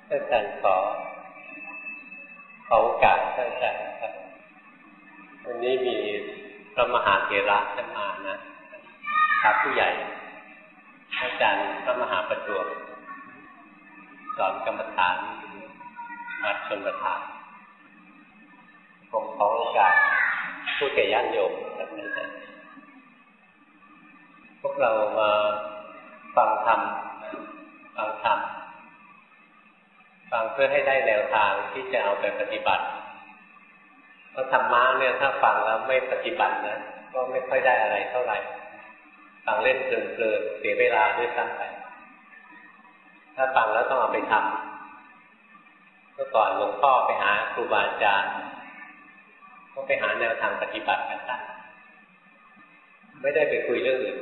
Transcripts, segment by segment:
ท่านอาจารย์ขอโอกาสท่านอาจารย์ครับวันนี้มีพระมหาเถระท่านมานะครับผู้ใหญ่อาจารย์พระมหาประจวบสอนกรรมฐานวัดชนประทานผมขอโอกาสพูดแก่ญาติโยมแบบนี้นะพวกเรามาฟังธรรมฟังเพื่อให้ได้แนวทางที่จะเอาไปปฏิบัติเพราะธรรมะเนี่ยถ้าฟังแล้วไม่ปฏิบัตินะก็ไม่ค่อยได้อะไรเท่าไหร่ฟังเล่นเพลินๆเสียเวลาด้วยซ้ำไปถ้าฟังแล้วต้องเอาไปทำเมื่อก่อนหลวงพ่อไปหาครูบาอาจารย์ก็ไปหาแนวทางปฏิบัติกันได้ไม่ได้ไปคุยเรื่องอื่น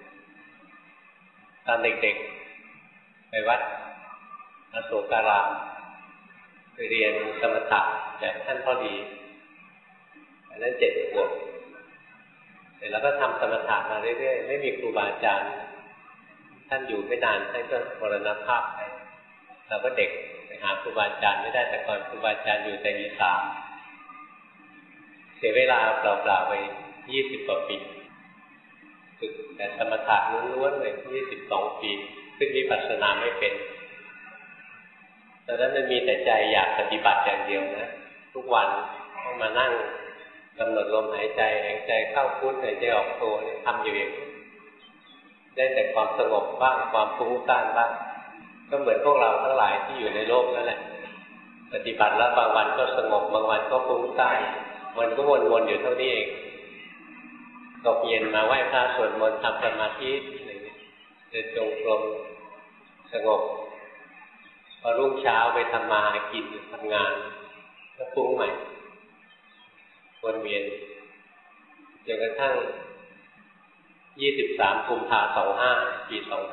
ตอนเด็กๆไปวัดอโศการามไปเรียนสมถะจากท่านพ่อดีอันนั้น7 ขวบเสร็จแล้วก็ทำสมถะมาเรื่อยๆไม่มีครูบาอาจารย์ท่านอยู่ไม่นานท่านก็มรณภาพไปเราก็เด็กไปหาครูบาอาจารย์ไม่ได้แต่ก่อนครูบาอาจารย์อยู่แต่อีสานเสียเวลาเปล่าๆไป20 กว่าปีฝึกแต่สมถะล้วนๆเลย22 ปีซึ่งวิปัสสนาไม่เป็นตอนนั้นมันมีแต่ใจอยากปฏิบัติอย่างเดียวนะทุกวันต้องมานั่งกำหนดลมหายใจหายใจเข้าพุทหายใจออกโททำอยู่อย่างนี้ได้แต่ความสงบบ้างความฟุ้งซ่านบ้างก็เหมือนพวกเราทั้งหลายที่อยู่ในโลกนั่นแหละปฏิบัติแล้วบางวันก็สงบบางวันก็ฟุ้งซ่านมันก็วนๆอยู่เท่านี้เองตกเย็นมาไหว้พระสวดมนต์ทำสมาธิอะไรอย่างนี้เดินจงกรมสงบพอรุ่งเช้าไปทำมาหากินทำงานแล้วฟุ้งใหม่วนเวียนจนกระทั่ง23 กุมภาพันธ์ 25 ปี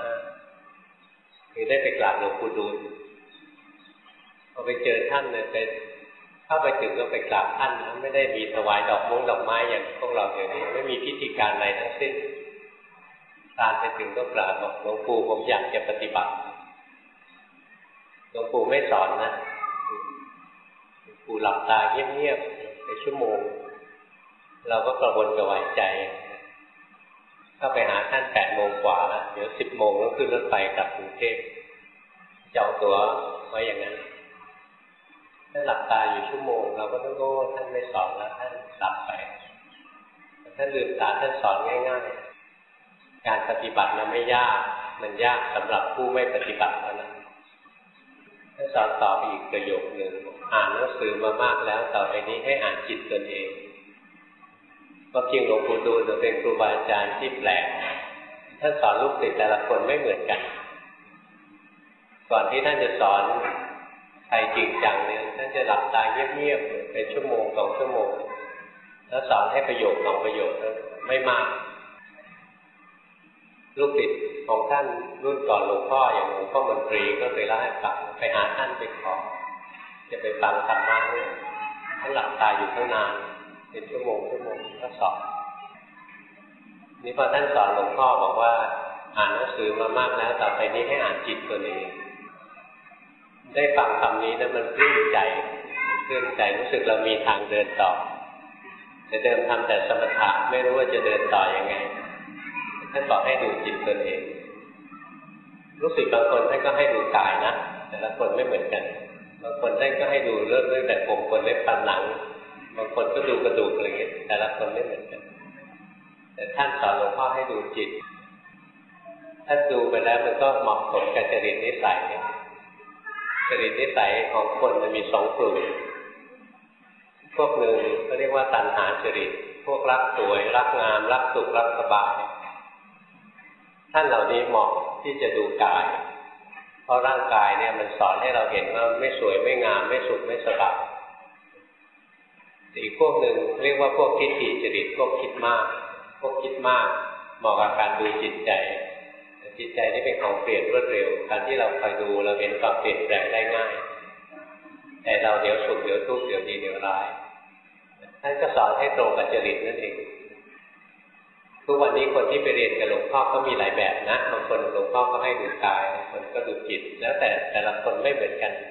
25คือได้ไปกราบหลวงปู่ดูลพอไปเจอท่านเนี่ยเข้าไปถึงก็ไปกราบท่านนะไม่ได้มีถวายดอกไม้อย่างพวกเราเดี๋ยวนี้ไม่มีพิธีการอะไรทั้งสิ้นตามไปถึงก็กราบบอกหลวงปู่ผมอยากจะปฏิบัติหลวงปู่ไม่สอนนะหลวงปู่หลับตาเงียบๆไปชั่วโมงเราก็กระวนกระวายใจเข้าไปหาท่าน8 โมงกว่าแล้วเดี๋ยว10 โมงต้องขึ้นรถไฟกลับกรุงเทพจองตั๋วไว้อย่างนั้นท่านหลับตาอยู่ชั่วโมงเราก็ต้องโง่ท่านไม่สอนแล้วท่านหลับไปท่านลืมตาท่านสอนง่ายๆการปฏิบัติมันไม่ยากมันยากสำหรับผู้ไม่ปฏิบัติเท่านั้นท่านสอนต่อไปอีกประโยคนึงอ่านหนังสือมามากแล้วต่อไปนี้ให้อ่านจิตตนเองก็จริงหลวงปู่ดูลจะเป็นครูบาอาจารย์ที่แปลกท่านสอนลูกศิษย์แต่ละคนไม่เหมือนกันก่อนที่ท่านจะสอนใครจริงจังเนี่ยท่านจะหลับตาเงียบๆเป็นชั่วโมง2 ชั่วโมงแล้วสอนให้ประโยค2 ประโยคไม่มากลูกศิษย์ของท่านรุ่นก่อนหลวงพ่ออย่างหลวงพ่อมนตรีก็เคยเล่าให้ฟังไปหาท่านไปขอจะไปฟังธรรมะเนี่ยท่านหลับตาอยู่ตั้งนานเป็นชั่วโมงก็สอนนี่พอท่านสอนหลวงพ่อบอกว่าอ่านหนังสือมามากแล้วต่อไปนี้ให้อ่านจิตตัวเองได้ฟังคำนี้นะมันปลื้มใจรู้สึกเรามีทางเดินต่อแต่เดิมทำแต่สมถะไม่รู้ว่าจะเดินต่อยังไงท่านบอกให้ดูจิตตัวเองรู้สึกบางคนท่านก็ให้ดูกายนะแต่ละคนไม่เหมือนกันบางคนท่านก็ให้ดูเรื่องแต่ผมคนเล็บฟันหนังบางคนก็ดูกระดูกอะไรอย่างเงี้ยแต่ละคนไม่เหมือนกันแต่ท่านสอนหลวงพ่อให้ดูจิตท่านดูไปแล้วมันก็เหมาะสมกับจริตนิสัยจริตนิสัยของคนมันมี2 กลุ่มพวกหนึ่งเขาเรียกว่าตัณหาจริตพวกรักสวยรักงามรักสุขรักสบายท่านเหล่านี้เหมาะที่จะดูกายเพราะร่างกายเนี่ยมันสอนให้เราเห็นว่าไม่สวยไม่งามไม่สุขไม่สบายอีกพวกหนึ่งเรียกว่าพวกทิฏฐิจริตพวกคิดมากเหมาะกับการดูจิตใจจิตใจนี่เป็นของเปลี่ยนรวดเร็วการที่เราคอยดูเราเห็นความเปลี่ยนแปลงได้ง่ายแต่เราเดี๋ยวสุขเดี๋ยวทุกข์เดี๋ยวดีเดี๋ยวร้ายท่านก็สอนให้ตรงกับจริตนั่นเองทุกวันนี้คนที่ไปเรียนกับหลวงพ่อก็มีหลายแบบนะบางคนหลวงพ่อก็ให้ดูกายบางคนก็ดูจิตแล้วแต่ละคนไม่เหมือนกัน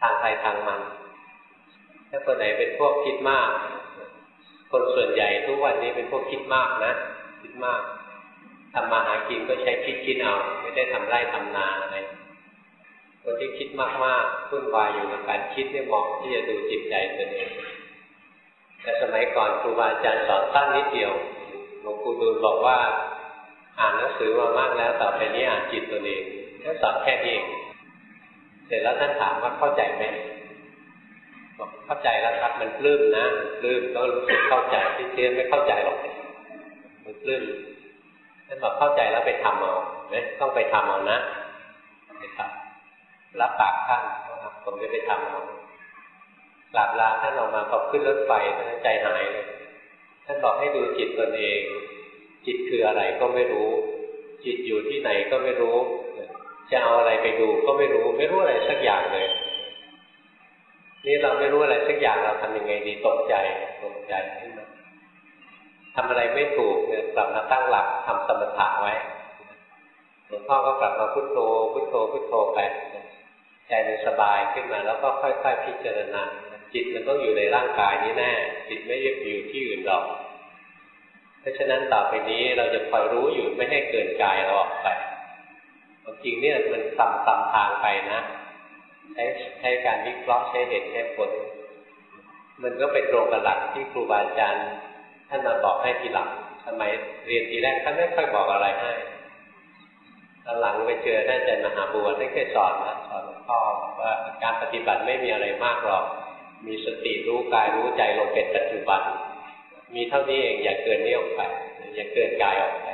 ทางใครทางมันถ้าคนไหนเป็นพวกคิดมากคนส่วนใหญ่ทุกวันนี้เป็นพวกคิดมากนะคิดมากทำมาหากินก็ใช้คิดเอาไม่ได้ทำไร่ทำนาอะไรคนที่คิดมากๆวุ่นวายอยู่กับการคิดเนี่ยเหมาะที่จะดูจิตใจตัวเองแต่สมัยก่อนครูบาอาจารย์สอนสั้นนิดเดียวหลวงปู่ดูลบอกว่าอ่านหนังสือมามากแล้วต่อไปนี้อ่านจิตตัวเองแค่สอนแค่นี้เองเสร็จแล้วท่านถามว่าเข้าใจไหมบอกเข้าใจแล้วครับมันปลื้มนะปลื้มก็รู้สึกเข้าใจที่เทียนไม่เข้าใจหรอกมันปลื้มท่านบอกเข้าใจแล้วไปทำเอาเนี่ยต้องไปทำเอานะไปทำรับปากท่านผมจะไปทำเอากราบลาท่านออกมาพอขึ้นรถไฟท่านใจหายเลยท่านบอกให้ดูจิตตนเองจิตคืออะไรก็ไม่รู้จิตอยู่ที่ไหนก็ไม่รู้จะเอาอะไรไปดูก็ไม่รู้อะไรสักอย่างเลยนี่เราไม่รู้อะไรสักอย่างเราทำยังไงดีตกใจขึ้นมาทำอะไรไม่ถูกเนี่ยกลับมาตั้งหลักทำสมถะไว้หลวงพ่อก็กลับมาพุทโธพุทโธพุทโธไปใจมันสบายขึ้นมาแล้วก็ค่อยๆพิจารณาจิตมันต้องอยู่ในร่างกายนี้แน่จิตไม่ได้อยู่ที่อื่นหรอกเพราะฉะนั้นต่อไปนี้เราจะคอยรู้อยู่ไม่ให้เกินกายเราออกไปจริงเนี่ยมันต่ำทางไปนะใช้การวิเคราะห์ใช้เหตุใช้ผลมันก็ไปตรงกับหลักที่ครูบาอาจารย์ท่านมาบอกให้ทีหลังสมัยเรียนทีแรกท่านไม่ค่อยบอกอะไรให้ตอนหลังไปเจอท่านอาจารย์มหาบัวท่านเคยสอนหลวงพ่อว่าการปฏิบัติไม่มีอะไรมากหรอกมีสติรู้กายรู้ใจลงเป็นปัจจุบันมีเท่านี้เองอย่าเกินนี้ออกไปอย่าเกินกายออกไป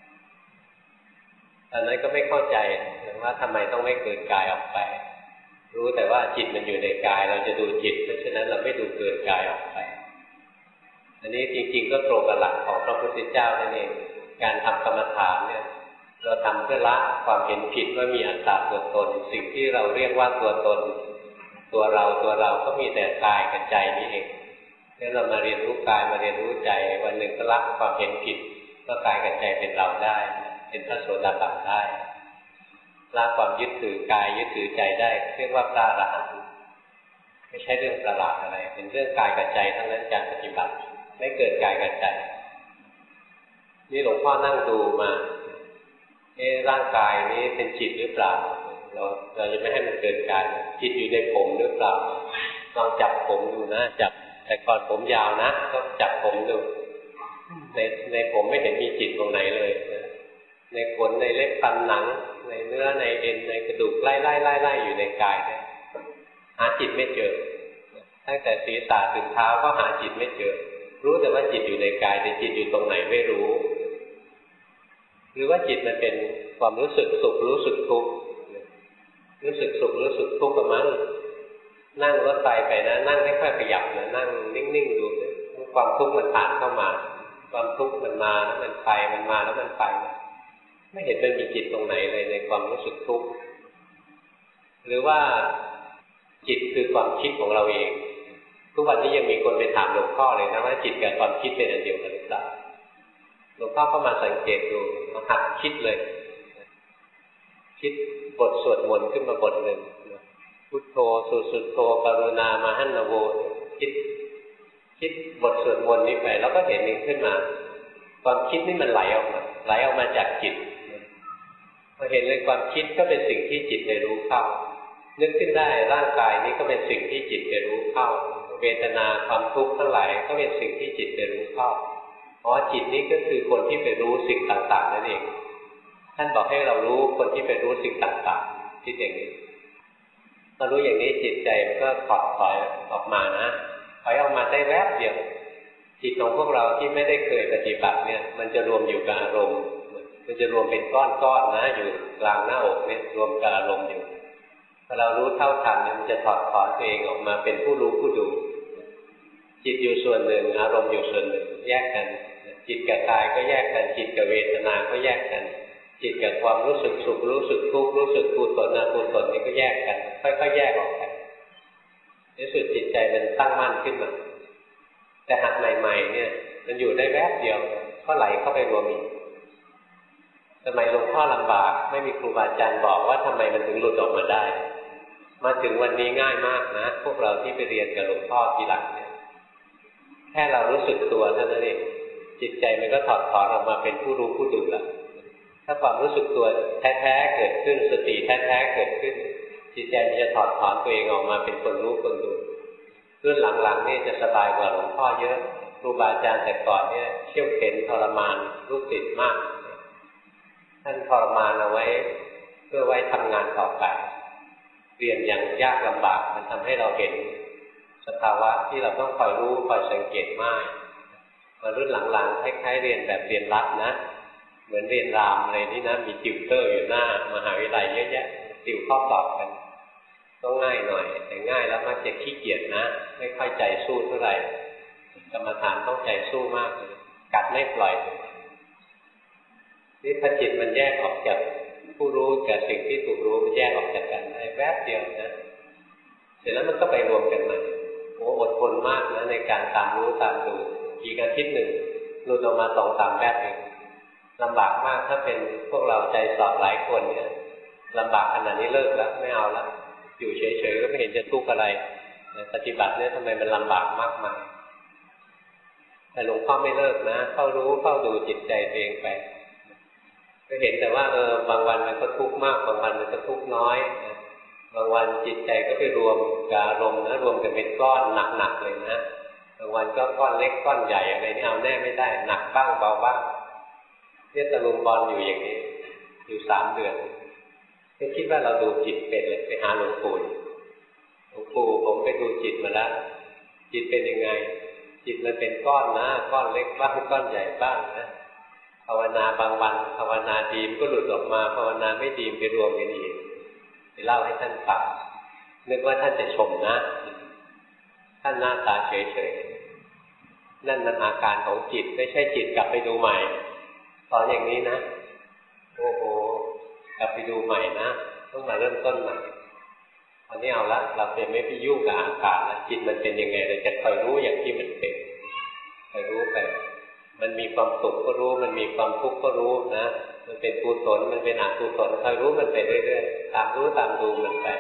ตอนนั้นก็ไม่เข้าใจว่าทำไมต้องไม่เกินกายออกไปรู้แต่ว่าจิตมันอยู่ในกายเราจะดูจิตเพราะฉะนั้นเราไม่ดูเกินกายออกไปอันนี้จริงๆก็ตรงกับหลักของพระพุทธเจ้านั่นเองการทำกรรมฐานเนี่ยเราทำเพื่อละความเห็นผิดว่ามีอัตตาตัวตนสิ่งที่เราเรียกว่าตัวตนตัวเราก็มีแต่กายกับใจนี้เองถ้าเรามาเรียนรู้กายมาเรียนรู้ใจวันหนึ่งก็ละความเห็นผิดก็กายกับใจเป็นเราได้เป็นพระโสดาบันได้ละความยึดถือกายยึดถือใจได้เรียกว่าพระอรหันต์ไม่ใช่เรื่องประหลาดอะไรเป็นเรื่องกายกับใจทั้งนั้นการปฏิบัติไม่เกินกายกับใจนี่หลวงพ่อนั่งดูมาร่างกายนี้เป็นจิตหรือเปล่าเราจะไม่ให้มันเกินกายจิตอยู่ในผมหรือเปล่าลองจับผมดูนะจับแต่ก่อนผมยาวนะก็จับผมดูในผมไม่เห็นมีจิตตรงไหนเลยในขนในเล็บฟันหนังในเนื้อในเอ็นในกระดูกไล่อยู่ในกายเนี่ยหาจิตไม่เจอตั้งแต่ศีรษะถึงเท้าก็หาจิตไม่เจอรู้แต่ว่าจิตอยู่ในกายแต่จิตอยู่ตรงไหนไม่รู้หรือว่าจิตมันเป็นความรู้สึกสุขรู้สึกทุกข์รู้สึกสุขรู้สึกทุกข์ก็มั้งนั่งรถไฟไปนะนั่งไม่ค่อยขยับนะนั่งนิ่งๆดูความทุกข์มันผ่านเข้ามาความทุกข์มันมาแล้วมันไปมันมาแล้วมันไปไม่เห็นมันมีจิตตรงไหนเลยในความรู้สึกทุกข์หรือว่าจิตคือความคิดของเราเองทุกวันนี้ยังมีคนไปถามหลวงพ่อเลยนะว่าจิตกับความคิดเป็นอันเดียวกันหรือเปล่าหลวงพ่อก็มาสังเกตดูมาหัดคิดเลยคิดบทสวดมนต์ขึ้นมาบทหนึ่งพุทโธสุโธกรุณามหันนโวคิดบทสวดมนต์นี้ไปแล้วก็เห็นนี้ขึ้นมาความคิดนี่มันไหลออกมาจากจิตพอเห็นเลยความคิดก็เป็นสิ่งที่จิตไปรู้เข้านึกขึ้นได้ร่างกายนี้ก็เป็นสิ่งที่จิตไปรู้เข้าเวทนาความทุกข์ทั้งหลายก็เป็นสิ่งที่จิตไปรู้เข้าเพราะจิตนี้ก็คือคนที่ไปรู้สิ่งต่างๆนั่นเองท่านบอกให้เรารู้คนที่ไปรู้สิ่งต่างๆคิดอย่างนี้พอรู้อย่างนี้จิตใจมันก็ถอยออกมานะถอยออกมาได้แวบเดียวจิตของพวกเราที่ไม่ได้เคยปฏิบัติเนี่ยมันจะรวมอยู่กับอารมณ์มันจะรวมเป็นก้อนๆนะอยู่กลางหน้าอกเนี่ยรวมกับอารมณ์อยู่พอเรารู้เท่าทันเนี่ยมันจะถอดถอนตัวเองออกมาเป็นผู้รู้ผู้ดูจิตอยู่ส่วนหนึ่งอารมณ์อยู่ส่วนหนึ่งแยกกันจิตกับกายก็แยกกันจิตกับเวทนาก็แยกกันจิตกับความรู้สึกสุขรู้สึกทุกข์รู้สึกกุศลอกุศลนี่ก็แยกกันค่อยๆแยกออกไปในสุดจิตใจมันตั้งมั่นขึ้นมาแต่หัดใหม่ๆเนี่ยมันอยู่ได้แวบเดียวก็ไหลเข้าไปรวมอีกสมัยหลวงพ่อลำบากไม่มีครูบาอาจารย์บอกว่าทำไมมันถึงหลุดออกมาได้มาถึงวันนี้ง่ายมากนะพวกเราที่ไปเรียนกับหลวงพ่อทีหลังเนี่ยแค่เรารู้สึกตัวเท่านั้นเองจิตใจมันก็ถอดถอนออกมาเป็นผู้รู้ผู้ดูแล้วถ้าความรู้สึกตัวแท้ๆเกิดขึ้นสติแท้ๆเกิดขึ้นจิตใจมันจะถอดถอนตัวเองออกมาเป็นคนรู้คนดูรุ่นหลังๆนี่จะสบายกว่าหลวงพ่อเยอะครูบาอาจารย์แต่ก่อนเนี่ยเขี่ยวเข็นทรมานลูกศิษย์มากท่านทรมานเอาไว้เพื่อไว้ทำงานต่อไปเรียนอย่างยากลำบากมันทำให้เราเห็นสภาวะที่เราต้องคอยรู้คอยสังเกตมากมารุ่นหลังๆคล้ายๆเรียนแบบเรียนรัดนะเหมือนเรียนรามอะไรนี่นะมีติวเตอร์อยู่หน้ามหาวิทยาลัยเยอะแยะติวข้อสอบกันต้องง่ายหน่อยแต่ง่ายแล้วมักจะขี้เกียจนะไม่ค่อยใจสู้เท่าไหร่กรรมฐานต้องใจสู้มากเลยกัดไม่ปล่อยนี่ถ้าจิตมันแยกออกจากผู้รู้กับสิ่งที่ถูกรู้มันแยกออกจากกันได้แวบเดียวนะเสร็จแล้วมันก็ไปรวมกันใหม่โอ้อดทนมากนะในการตามรู้ตามดูอีกอาทิตย์หนึ่งหลุดออกมา2-3 แวบเองลำบากมากถ้าเป็นพวกเราใจสอบหลายคนเนี่ยลำบากขนาดนี้เลิกแล้วไม่เอาแล้วอยู่เฉยๆก็ไม่เห็นจะทุกข์อะไรปฏิบัติเนี่ยทำไมมันลำบากมากมายแต่หลวงพ่อไม่เลิกนะเข้ารู้เข้าดูจิตใจตัวเองไปก็เห็นแต่ว่าบางวันมันก็ทุกข์มากบางวันมันก็ทุกข์น้อยบางวันจิตใจก็ไปรวมกับอารมณ์นะรวมกันเป็นก้อนหนักๆเลยนะบางวันก็ก้อนเล็กก้อนใหญ่อะไรนี่เอาแน่ไม่ได้หนักบ้างเบาบ้างเนี่ยตะลุมบอลอยู่อย่างนี้อยู่3 เดือนก็คิดว่าเราดูจิตเป็นเลยไปหาหลวงปู่ผมไปดูจิตมาแล้วจิตเป็นยังไงจิตมันเป็นก้อนนะก้อนเล็กบ้างก้อนใหญ่บ้างนะภาวนาบางวันภาวนาดีมก็หลุดออกมาภาวนาไม่ดีมไปรวมกันอีกไปเล่าให้ท่านฟังนึกว่าท่านจะชมนะท่านหน้าตาเฉยๆนั่นมันอาการของจิตไม่ใช่จิตกลับไปดูใหม่ตอนอย่างนี้นะโอ้โหกลับไปดูใหม่นะต้องมาเริ่มต้นใหม่ตอนนี้เอาละเราจะไม่ไปยุ่งกับอาการแล้วจิตมันเป็นยังไงเราจะคอยรู้อย่างที่มันเป็นคอยรู้ไปมันมีความสุขก็รู้มันมีความทุกข์ก็รู้นะมันเป็นกุศลมันเป็นอกุศลคอยรู้มันไปเรื่อยๆตามรู้ตามดูมันไป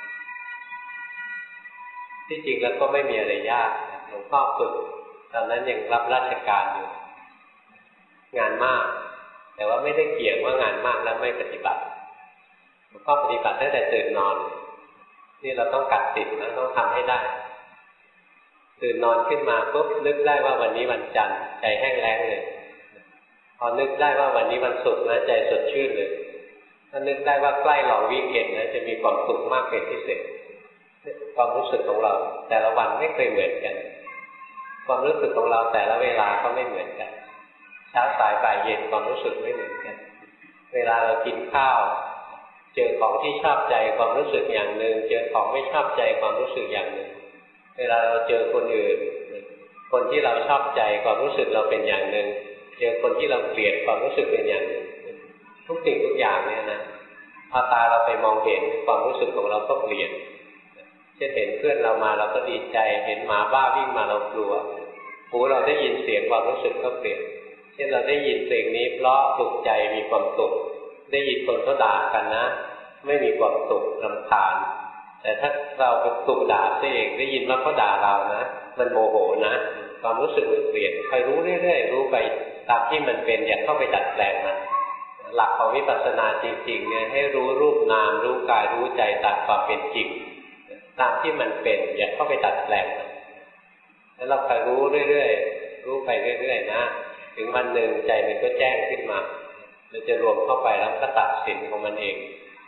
ที่จริงแล้วก็ไม่มีอะไรยากหลวงพ่อฝึกตอนนั้นยังรับราชการอยู่งานมากแต่ว่าไม่ได้เกี่ยงว่างานมากแล้วไม่ปฏิบัติหลวงพ่อปฏิบัติตั้งแต่ตื่นนอนนี่เราต้องกัดติดนะต้องทำให้ได้ตื่นนอนขึ้นมาปุ๊บนึกได้ว่าวันนี้วันจันทร์ใจแห้งแล้งเลยพอนึกได้ว่าวันนี้วันศุกร์นะใจสดชื่นเลยถ้านึกได้ว่าใกล้หลอกวิ่งเอ็นนะจะมีความสุขมากเป็นพิเศษความรู้สึกของเราแต่ละวันไม่เคยเหมือนกันความรู้สึกของเราแต่ละเวลาก็ไม่เหมือนกันเช้าสายบ่ายเย็นความรู้สึกไม่เหมือนกันเวลาเรากินข้าวเจอของที่ชอบใจความรู้สึกอย่างหนึ่งเจอของไม่ชอบใจความรู้สึกอย่างหนึ่งเวลาเราเจอคนอื่นคนที่เราชอบใจความรู้สึกเราเป็นอย่างหนึ่งเจอคนที่เราเกลียดความรู้สึกเป็นอย่างหนึ่งทุกสิ่งทุกอย่างเนี่ยนะพอตาเราไปมองเห็นความรู้สึกของเราก็เปลี่ยนเช่นเห็นเพื่อนเรามาเราก็ดีใจเห็นหมาบ้าวิ่งมาเรากลัวหูเราได้ยินเสียงความรู้สึกก็เปลี่ยนเช่นเราได้ยินเพลงนี้เพราะถูกใจมีความสุขได้ยินคนเขาด่ากันนะไม่มีความสุขรำคาญแต่ถ้าเราไปถูกด่าซะเองได้ยินว่าเขาด่าเรานะมันโมโหนะความรู้สึกมันเปลี่ยนคอยรู้เรื่อยๆรู้ไปตามที่มันเป็นอย่าเข้าไปดัดแปลงมันหลักของวิปัสสนาจริงๆเนี่ยให้รู้รูปนามรู้กายรู้ใจตามความเป็นจริงตามที่มันเป็นอย่าเข้าไปดัดแปลงมันแล้วเราคอยรู้เรื่อยๆรู้ไปเรื่อยๆนะถึงวันหนึ่งใจมันก็แจ้งขึ้นมาเราจะรวมเข้าไปแล้วก็ตัดสินของมันเอง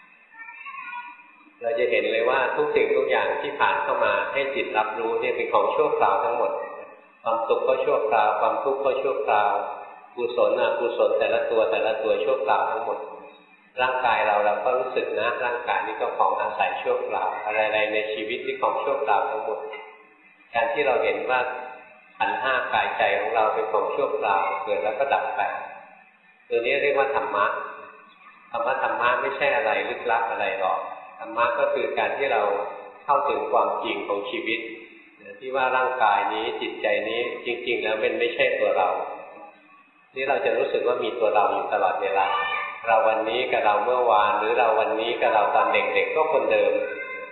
เราจะเห็นเลยว่าทุกสิ่งทุกอย่างที่ผ่านเข้ามาให้จิตรับรู้เนี่ยเป็นของชั่วคราวทั้งหมดความสุขก็ชั่วคราวความทุกข์ก็ชั่วคราวกุศลอกุศลแต่ละตัวชั่วคราวทั้งหมดร่างกายเราก็รู้สึกนะร่างกายนี้ก็ของอาศัยชั่วคราวอะไรๆในชีวิตที่ของชั่วคราวทั้งหมดการที่เราเห็นว่าขันธ์ห้ากายใจของเราเป็นของชั่วคราวเกิดแล้วก็ดับไปตัวนี้เรียกว่าธรรมะธรรมะไม่ใช่อะไรลึกลับอะไรหรอกธรรมะก็คือการที่เราเข้าถึงความจริงของชีวิตที่ว่าร่างกายนี้จิตใจนี้จริงๆแล้วมันไม่ใช่ตัวเรานี่เราจะรู้สึกว่ามีตัวเราอยู่ตลอดเวลาเราวันนี้กับเราเมื่อวานหรือเราวันนี้กับเราตอนเด็กๆก็คนเดิม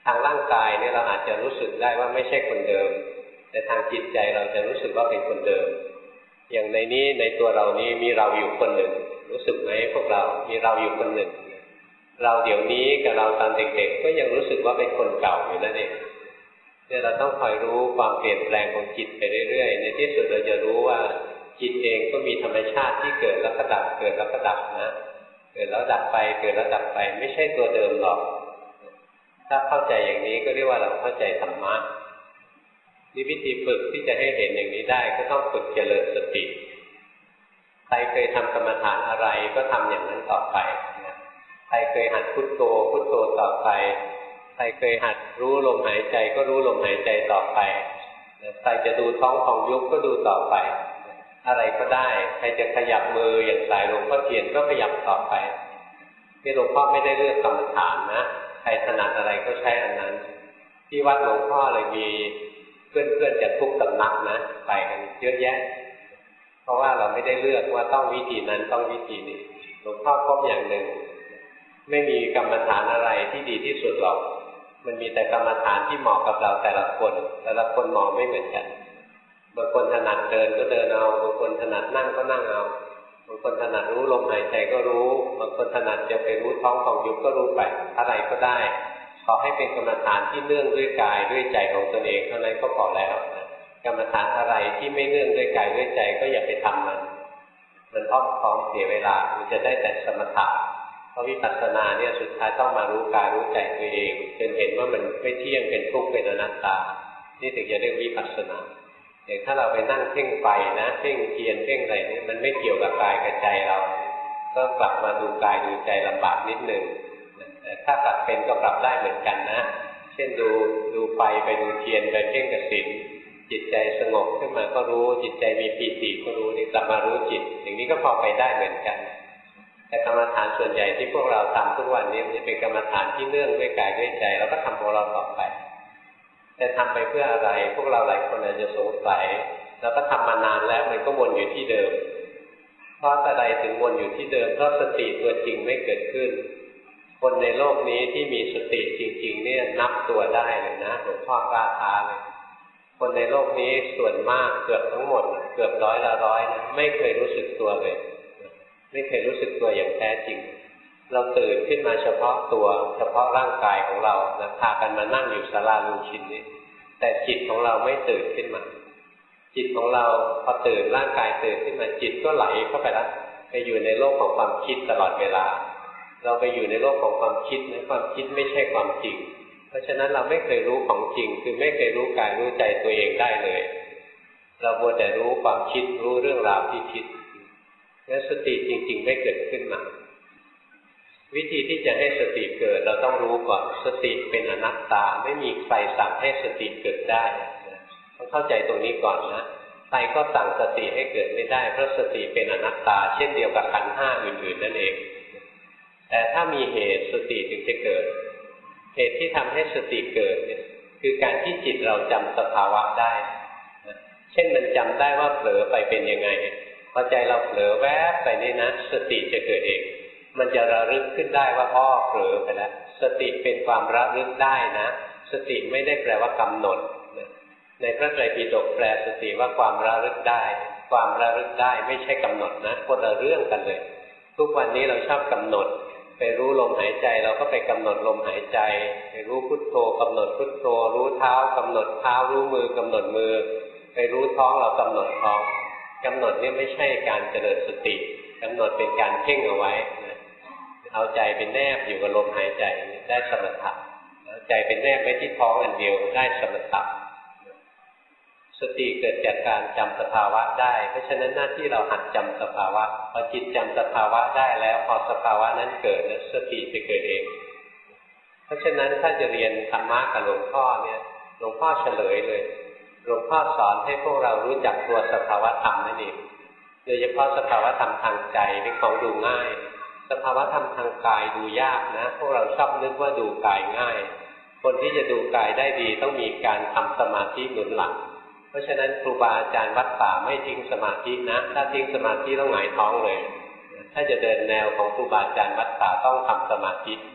ทางร่างกายเนี่ยเราอาจจะรู้สึกได้ว่าไม่ใช่คนเดิมแต่ทางจิตใจเราจะรู้สึกว่าเป็นคนเดิมอย่างในนี้ในตัวเรานี้มีเราอยู่คนหนึ่งรู้สึกไหมพวกเรามีเราอยู่คนหนึ่งเราเดี๋ยวนี้กับเราตอนเด็กๆก็ยังรู้สึกว่าเป็นคนเก่าอยู่นั่นเองเนี่ยเราต้องคอยรู้ความเปลี่ยนแปลงของจิตไปเรื่อยๆในที่สุดเราจะรู้ว่าจิตเองก็มีธรรมชาติที่เกิดแล้วก็ดับเกิดแล้วก็ดับนะเกิดแล้วดับไปเกิดแล้วดับไปไม่ใช่ตัวเดิมหรอกถ้าเข้าใจอย่างนี้ก็เรียกว่าเราเข้าใจธรรมะนี่วิธีฝึกที่จะให้เห็นอย่างนี้ได้ก็ต้องฝึกเจริญสติใครเคยทำกรรมฐานอะไรก็ทำอย่างนั้นต่อไปใครเคยหัดพุทโธพุทโธต่อไปใครเคยหัดรู้ลมหายใจก็รู้ลมหายใจต่อไปใครจะดูท้องของยุบก็ดูต่อไปอะไรก็ได้ใครจะขยับมืออย่างสายหลวงพ่อเทียนก็ขยับต่อไปที่หลวงพ่อไม่ได้เลือกกรรมฐานนะใครถนัดอะไรก็ใช้อันนั้นที่วัดหลวงพ่อเลยมีเพื่อนๆจากทุกสำนักนะไปกันเยอะแยะเพราะว่าเราไม่ได้เลือกว่าต้องวิธีนั้นต้องวิธีนี้หลวงพ่อพบอย่างหนึ่งไม่มีกรรมฐานอะไรที่ดีที่สุดหรอกมันมีแต่กรรมฐานที่เหมาะกับเราแต่ละคนเหมาะไม่เหมือนกันบางคนถนัดเดินก็เดินเอาบางคนถนัดนั่งก็นั่งเอาบางคนถนัดรู้ลมหายใจก็รู้บางคนถนัดจะไปรู้ท้องของยุบก็รู้ไปอะไรก็ได้ขอให้เป็นกรรมฐานที่เนื่องด้วยกายด้วยใจของตนเองเท่านั้นก็พอแล้วนะกรรมฐานอะไรที่ไม่เนื่องด้วยกายด้วยใจก็อย่าไปทำมันอ้อมค้อมเสียเวลามันจะได้แต่สมถะเพราะวิปัสสนาเนี่ยสุดท้ายต้องมารู้กายรู้ใจตัวเองจนเห็นว่ามันไม่เที่ยงเป็นทุกข์เป็นอนัตตานี่ถึงจะเรียกวิปัสสนาอย่างถ้าเราไปนั่งเพ่งไฟนะเพ่งเทียนเพ่งอะไรนี่มันไม่เกี่ยวกับกายกับใจเราก็กลับมาดูกายดูใจลำบากนิดนึงแต่ถ้าปรับเป็นก็ปรับได้เหมือนกันนะเช่นดูไฟไปดูเทียนไปเพ่งกสิณจิตใจสงบขึ้นมาก็รู้จิตใจมีปีติก็รู้นี่กลับมารู้จิตอย่างนี้ก็พอไปได้เหมือนกันแต่กรรมฐานส่วนใหญ่ที่พวกเราทำทุกวันนี้มันจะเป็นกรรมฐานที่เนื่องด้วยกายด้วยใจเราก็ทำของเราต่อไปแต่ทำไปเพื่ออะไรพวกเราหลายคนอาจจะสงสัยแล้วก็ทำมานานแล้วมันก็วนอยู่ที่เดิมเพราะอะไรถึงวนอยู่ที่เดิมเพราะสติตัวจริงไม่เกิดขึ้นคนในโลกนี้ที่มีสติจริงๆเนี่ยนับตัวได้เลยนะหลวงพ่อกล้าท้าเลยคนในโลกนี้ส่วนมากเกือบทั้งหมดเกือบ100 ละ 100นะไม่เคยรู้สึกตัวเลยไม่เคยรู้สึกตัวอย่างแท้จริงเราตื่นขึ้นมาเฉพาะตัวเฉพาะร่างกายของเรานะพากันมานั่งอยู่ศาลาลุงชินนี้แต่จิตของเราไม่ตื่นขึ้นมาจิตของเราพอตื่นร่างกายตื่นขึ้นมาจิตก็ไหลเข้าไปแล้วไปอยู่ในโลกของความคิดตลอดเวลาเราไปอยู่ในโลกของความคิดนะความคิดไม่ใช่ความจริงเพราะฉะนั้นเราไม่เคยรู้ของจริงคือไม่เคยรู้กายรู้ใจตัวเองได้เลยเรามัวแต่รู้ความคิดรู้เรื่องราวที่คิดแล้วสติจริงๆไม่เกิดขึ้นมาวิธีที่จะให้สติเกิดเราต้องรู้ก่อนสติเป็นอนัตตาไม่มีใครสั่งให้สติเกิดได้ต้องเข้าใจตรงนี้ก่อนนะใครก็สั่งสติให้เกิดไม่ได้เพราะสติเป็นอนัตตาเช่นเดียวกับขันธ์5อื่นๆนั่นเองแต่ถ้ามีเหตุสติถึงจะเกิดเหตุที่ทำให้สติเกิดเนี่ยคือการที่จิตเราจำสภาวะได้เช่นมันจำได้ว่าเผลอไปเป็นยังไงพอใจเราเผลอแวบไปนี่นะสติจะเกิดเองมันจะระลึกขึ้นได้ว่าอ้อเผลอไปแล้วสติเป็นความระลึกได้นะสติไม่ได้แปลว่ากำหนดในพระไตรปิฎกแปลสติว่าความระลึกได้ความระลึกได้ไม่ใช่กำหนดนะคนละเรื่องกันเลยทุกวันนี้เราชอบกำหนดไปรู้ลมหายใจเราก็ไปกำหนดลมหายใจไปรู้พุทโธกำหนดพุทโธรู้เท้ากำหนดเท้ารู้มือกำหนดมือไปรู้ท้องเรากำหนดท้องกำหนดนี่ไม่ใช่การเจริญสติกำหนดเป็นการเพ่งเอาไว้เอาใจเป็นแนบอยู่กับลมหายใจได้สมถะใจเป็นแนบไว้ที่ท้องอันเดียวได้สมถะสติเกิดจากการจำสภาวะได้เพราะฉะนั้นหน้าที่เราหัดจำสภาวะพอจิตจำสภาวะได้แล้วพอสภาวะนั้นเกิดแล้วสติจะเกิดเองเพราะฉะนั้นถ้าจะเรียนธรรมะกับหลวงพ่อเนี่ยหลวงพ่อเฉลยเลยหลวงพ่อสอนให้พวกเรารู้จักตัวสภาวะธรรมนั่นเองโดยเฉพาะสภาวะธรรมทางใจเป็นของดูง่ายสภาวะธรรมทางกายดูยากนะพวกเราชอบนึกว่าดูกายง่ายคนที่จะดูกายได้ดีต้องมีการทำสมาธิหนุนหลังเพราะฉะนั้นครูบาอาจารย์วัดป่าไม่ทิ้งสมาธินะถ้าทิ้งสมาธิต้องหงายท้องเลยถ้าจะเดินแนวของครูบาอาจารย์วัดป่าต้องทำสมาธิ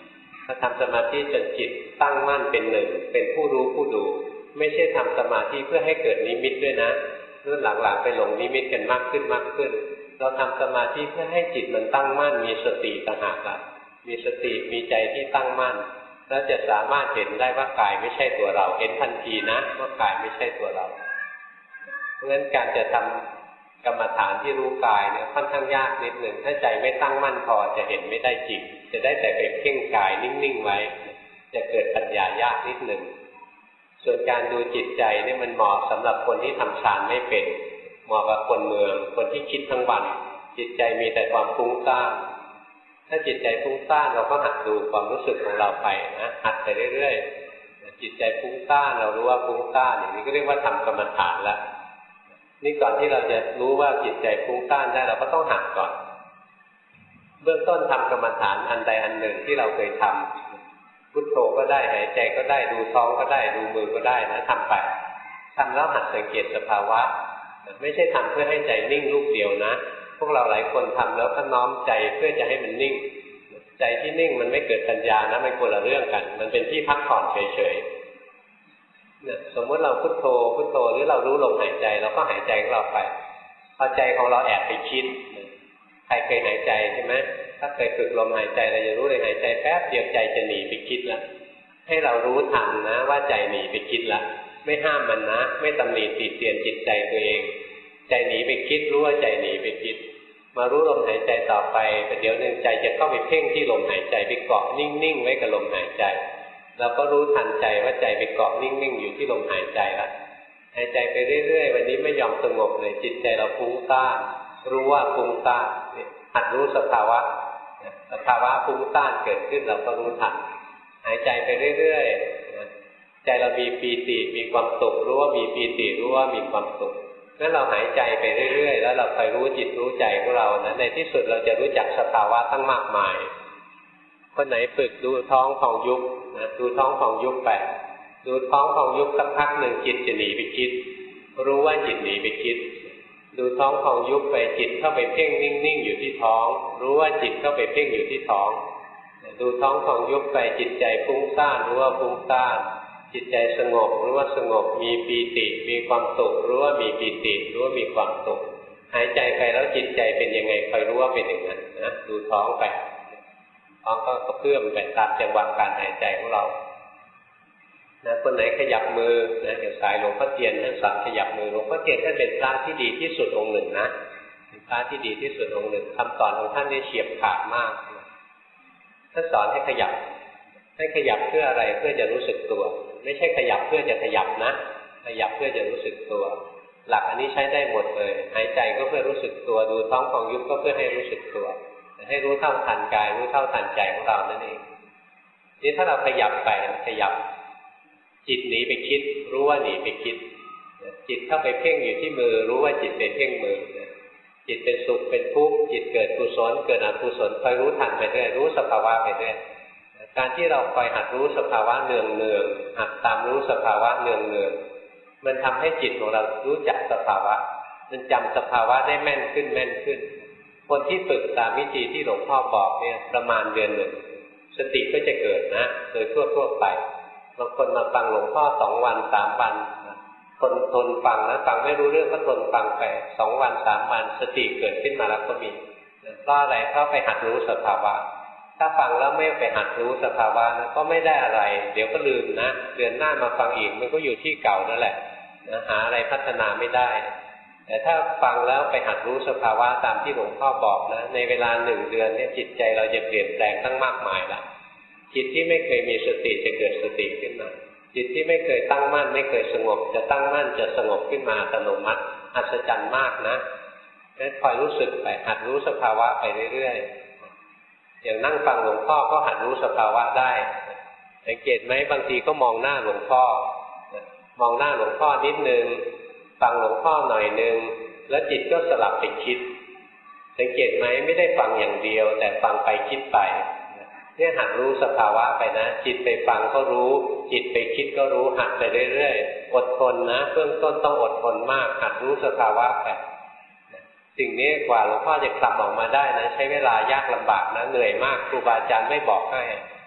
ถ้าทำสมาธิจนจิตตั้งมั่นเป็นหนึ่งเป็นผู้รู้ผู้ดูไม่ใช่ทำสมาธิเพื่อให้เกิดนิมิตด้วยนะรุ่นหลังๆไปหลงนิมิตกันมากขึ้นเราทำสมาธิเพื่อให้จิตมันตั้งมั่นมีสติต่างหากละมีสติมีใจที่ตั้งมั่นแล้วจะสามารถเห็นได้ว่ากายไม่ใช่ตัวเราเห็นทันทีนะว่ากายไม่ใช่ตัวเราเพราะฉะนั้นการจะทำกรรมฐานที่รู้กายเนี่ยค่อนข้างยากนิดหนึ่งถ้าใจไม่ตั้งมั่นพอจะเห็นไม่ได้จริงจะได้แต่ไปเพ่งกายนิ่งๆไว้จะเกิดปัญญายากนิดหนึ่งส่วนการดูจิตใจเนี่ยมันเหมาะสำหรับคนที่ทำฌานไม่เป็นเหมาะกับคนเมืองคนที่คิดทั้งวันจิตใจมีแต่ความฟุ้งซ่านถ้าจิตใจฟุ้งซ่านเราก็หัดดูความรู้สึกของเราไปนะหัดไปเรื่อยๆจิตใจฟุ้งซ่านเรารู้ว่าฟุ้งซ่านอย่างนี้ก็เรียกว่าทำกรรมฐานแล้วนี่ก่อนที่เราจะรู้ว่าจิตใจฟุ้งซ่านได้เราก็ต้องหัดก่อนเบื้องต้นทำกรรมฐานอันใดอันหนึ่งที่เราเคยทำพุทโธก็ได้หายใจก็ได้ดูท้องก็ได้ดูมือก็ได้นะทำไปทำแล้วหัดสังเกตสภาวะไม่ใช่ทำเพื่อให้ใจนิ่งลูกเดียวนะพวกเราหลายคนทำแล้วก็น้อมใจเพื่อจะให้มันนิ่งใจที่นิ่งมันไม่เกิดปัญญานะมันคนละเรื่องกันมันเป็นที่พักผ่อนเฉยๆสมมติเราพุทโธหรือเรารู้ลมหายใจเราก็หายใจของเราไปพอใจของเราแอบไปคิดใครเคยหายใจใช่ไหมถ้าเคยฝึกลมหายใจเราจะรู้เลยหายใจแป๊บเดียวใจจะหนีไปคิดแล้วให้เรารู้ทันนะว่าใจหนีไปคิดแล้วไม่ห้ามมันนะไม่ตำหนิติเตียนจิตใจตัวเองใจหนีไปคิดรู้ว่าใจหนีไปคิดมารู้ลมหายใจต่อไปแต่เดี๋ยวนึงใจจะเข้าไปเพ่งที่ลมหายใจไปเกาะนิ่งๆไว้กับลมหายใจเราก็รู้ทันใจว่าใจไปเกาะนิ่งๆอยู่ที่ลมหายใจละหายใจไปเรื่อยๆวันนี้ไม่ยอมสงบเลยจิตใจเราฟุ้งซ่านรู้ว่าฟุ้งซ่านหัดรู้สภาวะฟุ้งซ่านเกิดขึ้นเราก็รู้ทันหายใจไปเรื่อยๆใจเรามีปีติมีความสุขรู้ว่ามีปีติรู้ว่ามีความสุขงั้นเราหายใจไปเรื่อยๆแล้วเราคอยรู้จิตรู้ใจของเรานะในที่สุดเราจะรู้จักสภาวะตั้งมากมายคนไหนฝึกดูท้องของยุบนะดูท้องของยุบไปดูท้องของยุบสักพักหนึ่งจิตจะหนีไปคิดรู้ว่าจิตหนีไปคิดดูท้องของยุบไปจิตเข้าไปเพ่งนิ่งๆอยู่ที่ท้องรู้ว่าจิตเข้าไปเพ่งอยู่ที่ท้องดูท้องของยุบไปจิตใจฟุ้งซ่านรู้ว่าฟุ้งซ่านจิตใจสงบรู้ว่าสงบมีปีติมีความสุขรู้ว่ามีปีติรู้ว่ามีความสุขหายใจไปแล้วจิตใจเป็นยังไงคอยรู้ว่าเป็นอย่างนั้นนะดูท้องไปท้องก็กระเพื่อมไปตามจังหวะการหายใจของเรานะคนไหนขยับมือนะอย่างสายหลวงพ่อเทียนท่านสอนขยับมือหลวงพ่อเทียนท่านเป็นพระที่ดีที่สุดองค์หนึ่งนะเป็นพระที่ดีที่สุดองค์หนึ่งคำสอนของท่านนี่เฉียบขาดมากท่านสอนให้ขยับเพื่ออะไรเพื่อจะรู้สึกตัวไม่ใช่ขยับเพื่อจะขยับนะขยับเพื่อจะรู้สึกตัวหลักอันนี้ใช้ได้หมดเลยหายใจก็เพื่อรู้สึกตัวดูท้องของยุบก็เพื่อให้รู้สึกตัวให้รู้เท่าทันกายรู้เท่าทันใจของเรานั่นเองนี่ถ้าเราขยับไปขยับจิตหนีไปคิดรู้ว่าหนีไปคิดจิตเข้าไปเพ่งอยู่ที่มือรู้ว่าจิตไปเพ่งมือจิตเป็นสุขเป็นทุกข์จิตเกิดกุศลเกิดอกุศลคอยรู้ทันไปเรื่อยรู้สภาวะไปเรื่อยการที่เราคอยหัดรู้สภาวะเนืองๆหัดตามรู้สภาวะเนืองๆมันทำให้จิตของเรารู้จักสภาวะมันจำสภาวะได้แม่นขึ้นคนที่ฝึกตามวิธีที่หลวงพ่อบอกเนี่ยประมาณเดือนหนึ่งสติก็จะเกิดนะโดยทั่วไปบางคนมาฟังหลวงพ่อ2 วัน3 วันทนฟังนะฟังไม่รู้เรื่องก็ทนฟังไป2 วัน3 วันสติเกิดขึ้นมาแล้วก็มีเพราะอะไรเพราะไปหัดรู้สภาวะถ้าฟังแล้วไม่ไปหัดรู้สภาวะนะก็ไม่ได้อะไรเดี๋ยวก็ลืมนะเดือนหน้ามาฟังอีกมันก็อยู่ที่เก่านั่นแหละหาอะไรพัฒนาไม่ได้แต่ถ้าฟังแล้วไปหัดรู้สภาวะตามที่หลวงพ่อบอกนะในเวลา1 เดือนเนี่ยจิตใจเราจะเปลี่ยนแปลงตั้งมากมายละจิตที่ไม่เคยมีสติจะเกิดสติขึ้นมาจิตที่ไม่เคยตั้งมั่นไม่เคยสงบจะตั้งมั่นจะสงบขึ้นมาอัตโนมัติอัศจรรย์มากนะงั้นคอยรู้สึกไปหัดรู้สภาวะไปเรื่อยๆอย่างนั่งฟังหลวงพ่อก็หัดรู้สภาวะได้สังเกตไหมบางทีก็มองหน้าหลวงพ่อมองหน้าหลวงพ่อนิดนึงฟังหลวงพ่อหน่อยนึงแล้วจิตก็สลับไปคิดสังเกตไหมไม่ได้ฟังอย่างเดียวแต่ฟังไปคิดไปเนี่ยหัดรู้สภาวะไปนะจิตไปฟังก็รู้จิตไปคิดก็รู้หัดไปเรื่อยๆอดทนนะเบื้องต้นต้องอดทนมากหัดรู้สภาวะไปสิ่งนี้กว่าหลวงพ่อจะคลำออกมาได้นะใช้เวลายากลำบากนะเหนื่อยมากครูบาอาจารย์ไม่บอกให้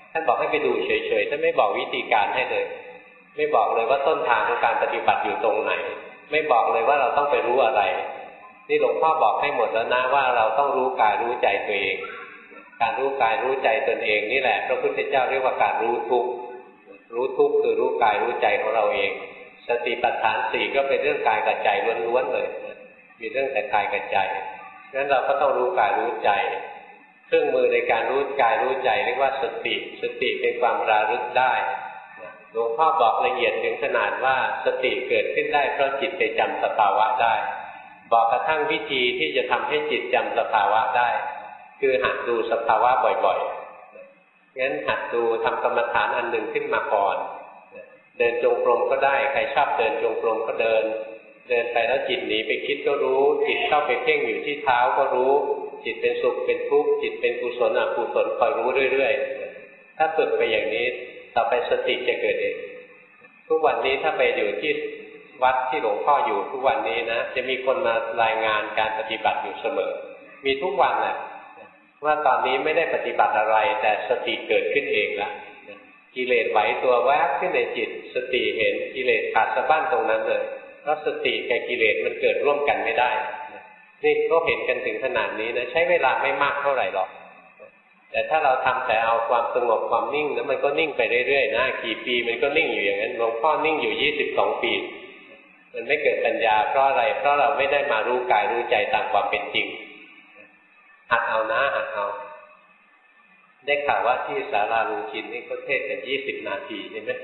ท่านบอกให้ไปดูเฉยๆท่านไม่บอกวิธีการให้เลยไม่บอกเลยว่าต้นทางของการปฏิบัติอยู่ตรงไหนไม่บอกเลยว่าเราต้องไปรู้อะไรนี่หลวงพ่อบอกให้หมดแล้วนะว่าเราต้องรู้กายรู้ใจตัวเองการรู้กายรู้ใจตนเองนี่แหละพระพุทธเจ้าเรียกว่าการรู้ทุกข์รู้ทุกข์คือรู้กายรู้ใจของเราเองสติปัฏฐานสี่ก็เป็นเรื่องกายกับใจล้วนๆเลยมีเรื่องแต่กายกับใจงั้นเราก็ต้องรู้กายรู้ใจเครื่องมือในการรู้กายรู้ใจเรียกว่าสติสติเป็นความระลึกได้หลวงพ่อบอกละเอียดถึงขนาดว่าสติเกิดขึ้นได้เพราะจิตไปจำสภาวะได้บอกกระทั่งวิธีที่จะทำให้จิตจำสภาวะได้คือหัดดูสภาวะบ่อยๆงั้นหัดดูทำกรรมฐานอันหนึ่งขึ้นมาก่อนเดินจงกรมก็ได้ใครชอบเดินจงกรมก็เดินไปแล้วจิตหนีไปคิดก็รู้จิตเข้าไปเพ่งอยู่ที่เท้าก็รู้จิตเป็นสุขเป็นทุกข์จิตเป็นกุศลอกุศลคอยรู้เรื่อยๆถ้าฝึกไปอย่างนี้ต่อไปสติจะเกิดเองทุกวันนี้ถ้าไปอยู่ที่วัดที่หลวงพ่ออยู่ทุกวันนี้นะจะมีคนมารายงานการปฏิบัติอยู่เสมอมีทุกวันแหละว่าตอนนี้ไม่ได้ปฏิบัติอะไรแต่สติเกิดขึ้นเองละกิเลสไหวตัวแวบขึ้นในจิตสติเห็นกิเลสขาดสะบั้นตรงนั้นเลยเพราะสติกับกิเลสมันเกิดร่วมกันไม่ได้นี่ก็เห็นกันถึงขนาดนี้นะใช้เวลาไม่มากเท่าไหร่หรอกแต่ถ้าเราทำแต่เอาความสงบความนิ่งแล้วมันก็นิ่งไปเรื่อยๆนะกี่ปีมันก็นิ่งอยู่อย่างนั้นหลวงพ่อนิ่งอยู่22 ปีมันไม่เกิดปัญญาเพราะอะไรเพราะเราไม่ได้มารู้กายรู้ใจตามความเป็นจริงหัดเอานะหัดเอาได้ข่าวว่าที่ศาลาลุงชินนี่เขาเทศน์กัน20 นาทีใช่ไหม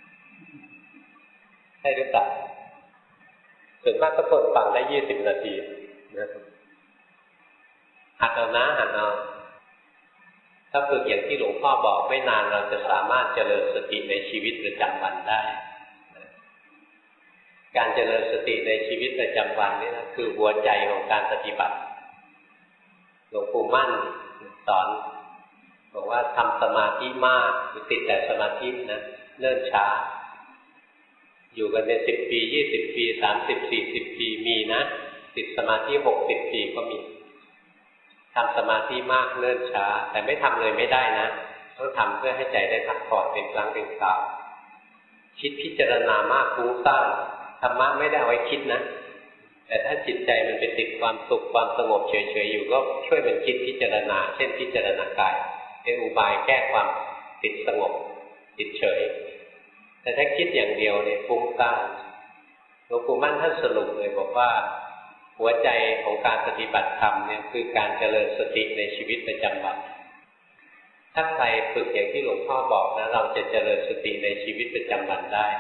ใช่หรือเปล่าส่วนมากก็ทนฟังได้20 นาทีนะหัดเอานะหัดเอาถ้าฝึกอย่างที่หลวงพ่อบอกไม่นานเราจะสามารถเจริญสติในชีวิตประจำวันได้การเจริญสติในชีวิตประจำวันนี่นะคือหัวใจของการปฏิบัติหลวงปู่มั่นสอนบอกว่าทำสมาธิมากติดแต่สมาธินะเนิ่นช้าอยู่กันเป็น10 ปี20 ปี30 40 ปีมีนะติดสมาธิ60 ปีก็มีทำสมาธิมากเนิ่นช้าแต่ไม่ทำเลยไม่ได้นะต้องทำเพื่อให้ใจได้พักผ่อนเป็นครั้งเป็นคราวคิดพิจารณามากฟุ้งซ่านธรรมะไม่ได้เอาไว้คิดนะแต่ถ้าจิตใจมันไปติดความสุขความสงบเฉยๆอยู่ก็ช่วยมันคิดพิจารณาเช่นพิจารณากายเป็นอุบายแก้ความติดสงบติดเฉยแต่ถ้าคิดอย่างเดียวเนี่ยฟุ้งซ่านหลวงปู่มั่นท่านสรุปเลยบอกว่าหัวใจของการปฏิบัติธรรมเนี่ยคือการเจริญสติในชีวิตประจำวันถ้าใครฝึกอย่างที่หลวงพ่อบอกนะเราจะเจริญสติในชีวิตประจำวันได้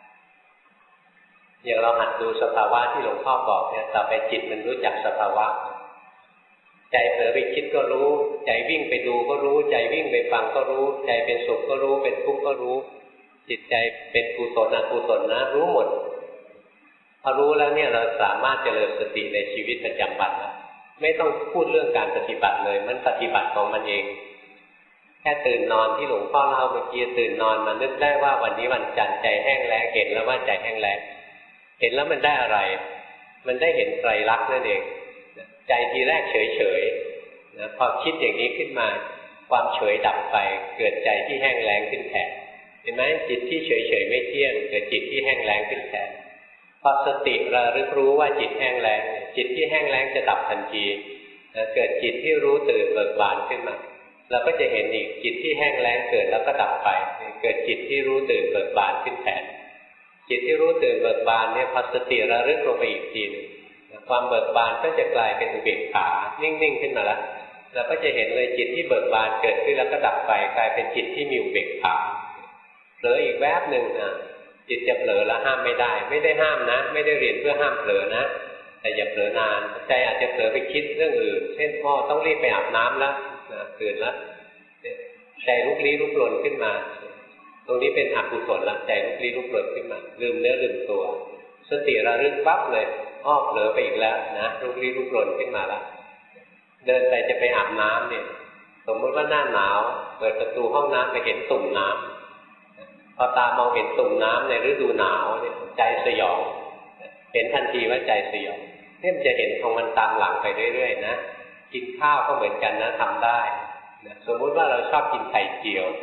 อย่างเราหัดดูสภาวะที่หลวงพ่อบอกเนี่ยต่อไปจิตมันรู้จักสภาวะใจเผลอไปคิดก็รู้ใจวิ่งไปดูก็รู้ใจวิ่งไปฟังก็รู้ใจเป็นสุขก็รู้เป็นทุกข์ก็รู้จิตใจเป็นกุศลอกุศลนะรู้หมดพอรู้แล้วเนี่ยเราสามารถเจริญสติในชีวิตประจำวันแล้วไม่ต้องพูดเรื่องการปฏิบัติเลยมันปฏิบัติของมันเองแค่ตื่นนอนที่หลวงพ่อเล่าเมื่อกี้ตื่นนอนมานึกได้ว่าวันนี้วันจันทร์ใจแห้งแล้งเห็นแล้วว่าใจแห้งแล้งเห็นแล้วมันได้อะไรมันได้เห็นไตรลักษณ์นั่นเองใจทีแรกเฉยๆนะพอคิดอย่างนี้ขึ้นมาความเฉยดับไปเกิดใจที่แห้งแล้งขึ้นแทนเห็นไหมจิตที่เฉยๆไม่เที่ยงเกิดจิตที่แห้งแล้งขึ้นแทนพอสติระลึกรู้ว่าจิตแห้งแล้งจิตที่แห้งแล้งจะดับทันทีเกิดจิตที่รู้ตื่นเบิกบานขึ้นมาเราก็จะเห็นอีกจิตที่แห้งแล้งเกิดแล้วก็ดับไปเกิดจิตที่รู้ตื่นเบิกบานขึ้นแทนจิตที่รู้ตื่นเบิกบานเนี่ยพอสติระลึกลงไปอีกทีนึงความเบิกบานก็จะกลายเป็นอุเบกขานิ่งๆขึ้นมาแล้วเราก็จะเห็นเลยจิตที่เบิกบานเกิดขึ้นแล้วก็ดับไปกลายเป็นจิตที่มีอุเบกขาเผลออีกแวบหนึ่งจิตจะเผลอแล้วห้ามไม่ได้ห้ามนะไม่ได้เรียนเพื่อห้ามเผลอนะแต่อย่าเผลอนานใจอาจจะเผลอไปคิดเรื่องอื่นเช่นพ่อต้องรีบไปอาบน้ำแล้วตื่นแล้วใจลุกลี้ลุกลนขึ้นมาตรงนี้เป็นอกุศลละใจลุกลี้ลุกลนขึ้นมาลืมเนื้อลืมตัวสติระลึกปั๊บเลยเผลอไปอีกแล้วนะลุกลี้ลุกลนขึ้นมาแล้วเดินไปจะไปอาบน้ำเนี่ยสมมติว่าหน้าหนาวเปิดประตูห้องน้ำไปเห็นตุ่มน้ำพอตามองเห็นตุ่มน้ำในฤดูหนาวเนี่ยใจสยองเห็นทันทีว่าใจสยองเนี่ยมันจะเห็นของมันตามหลังไปเรื่อยๆนะกินข้าวก็เหมือนกันนะทำได้นะสมมุติว่าเราชอบกินไข่เจียว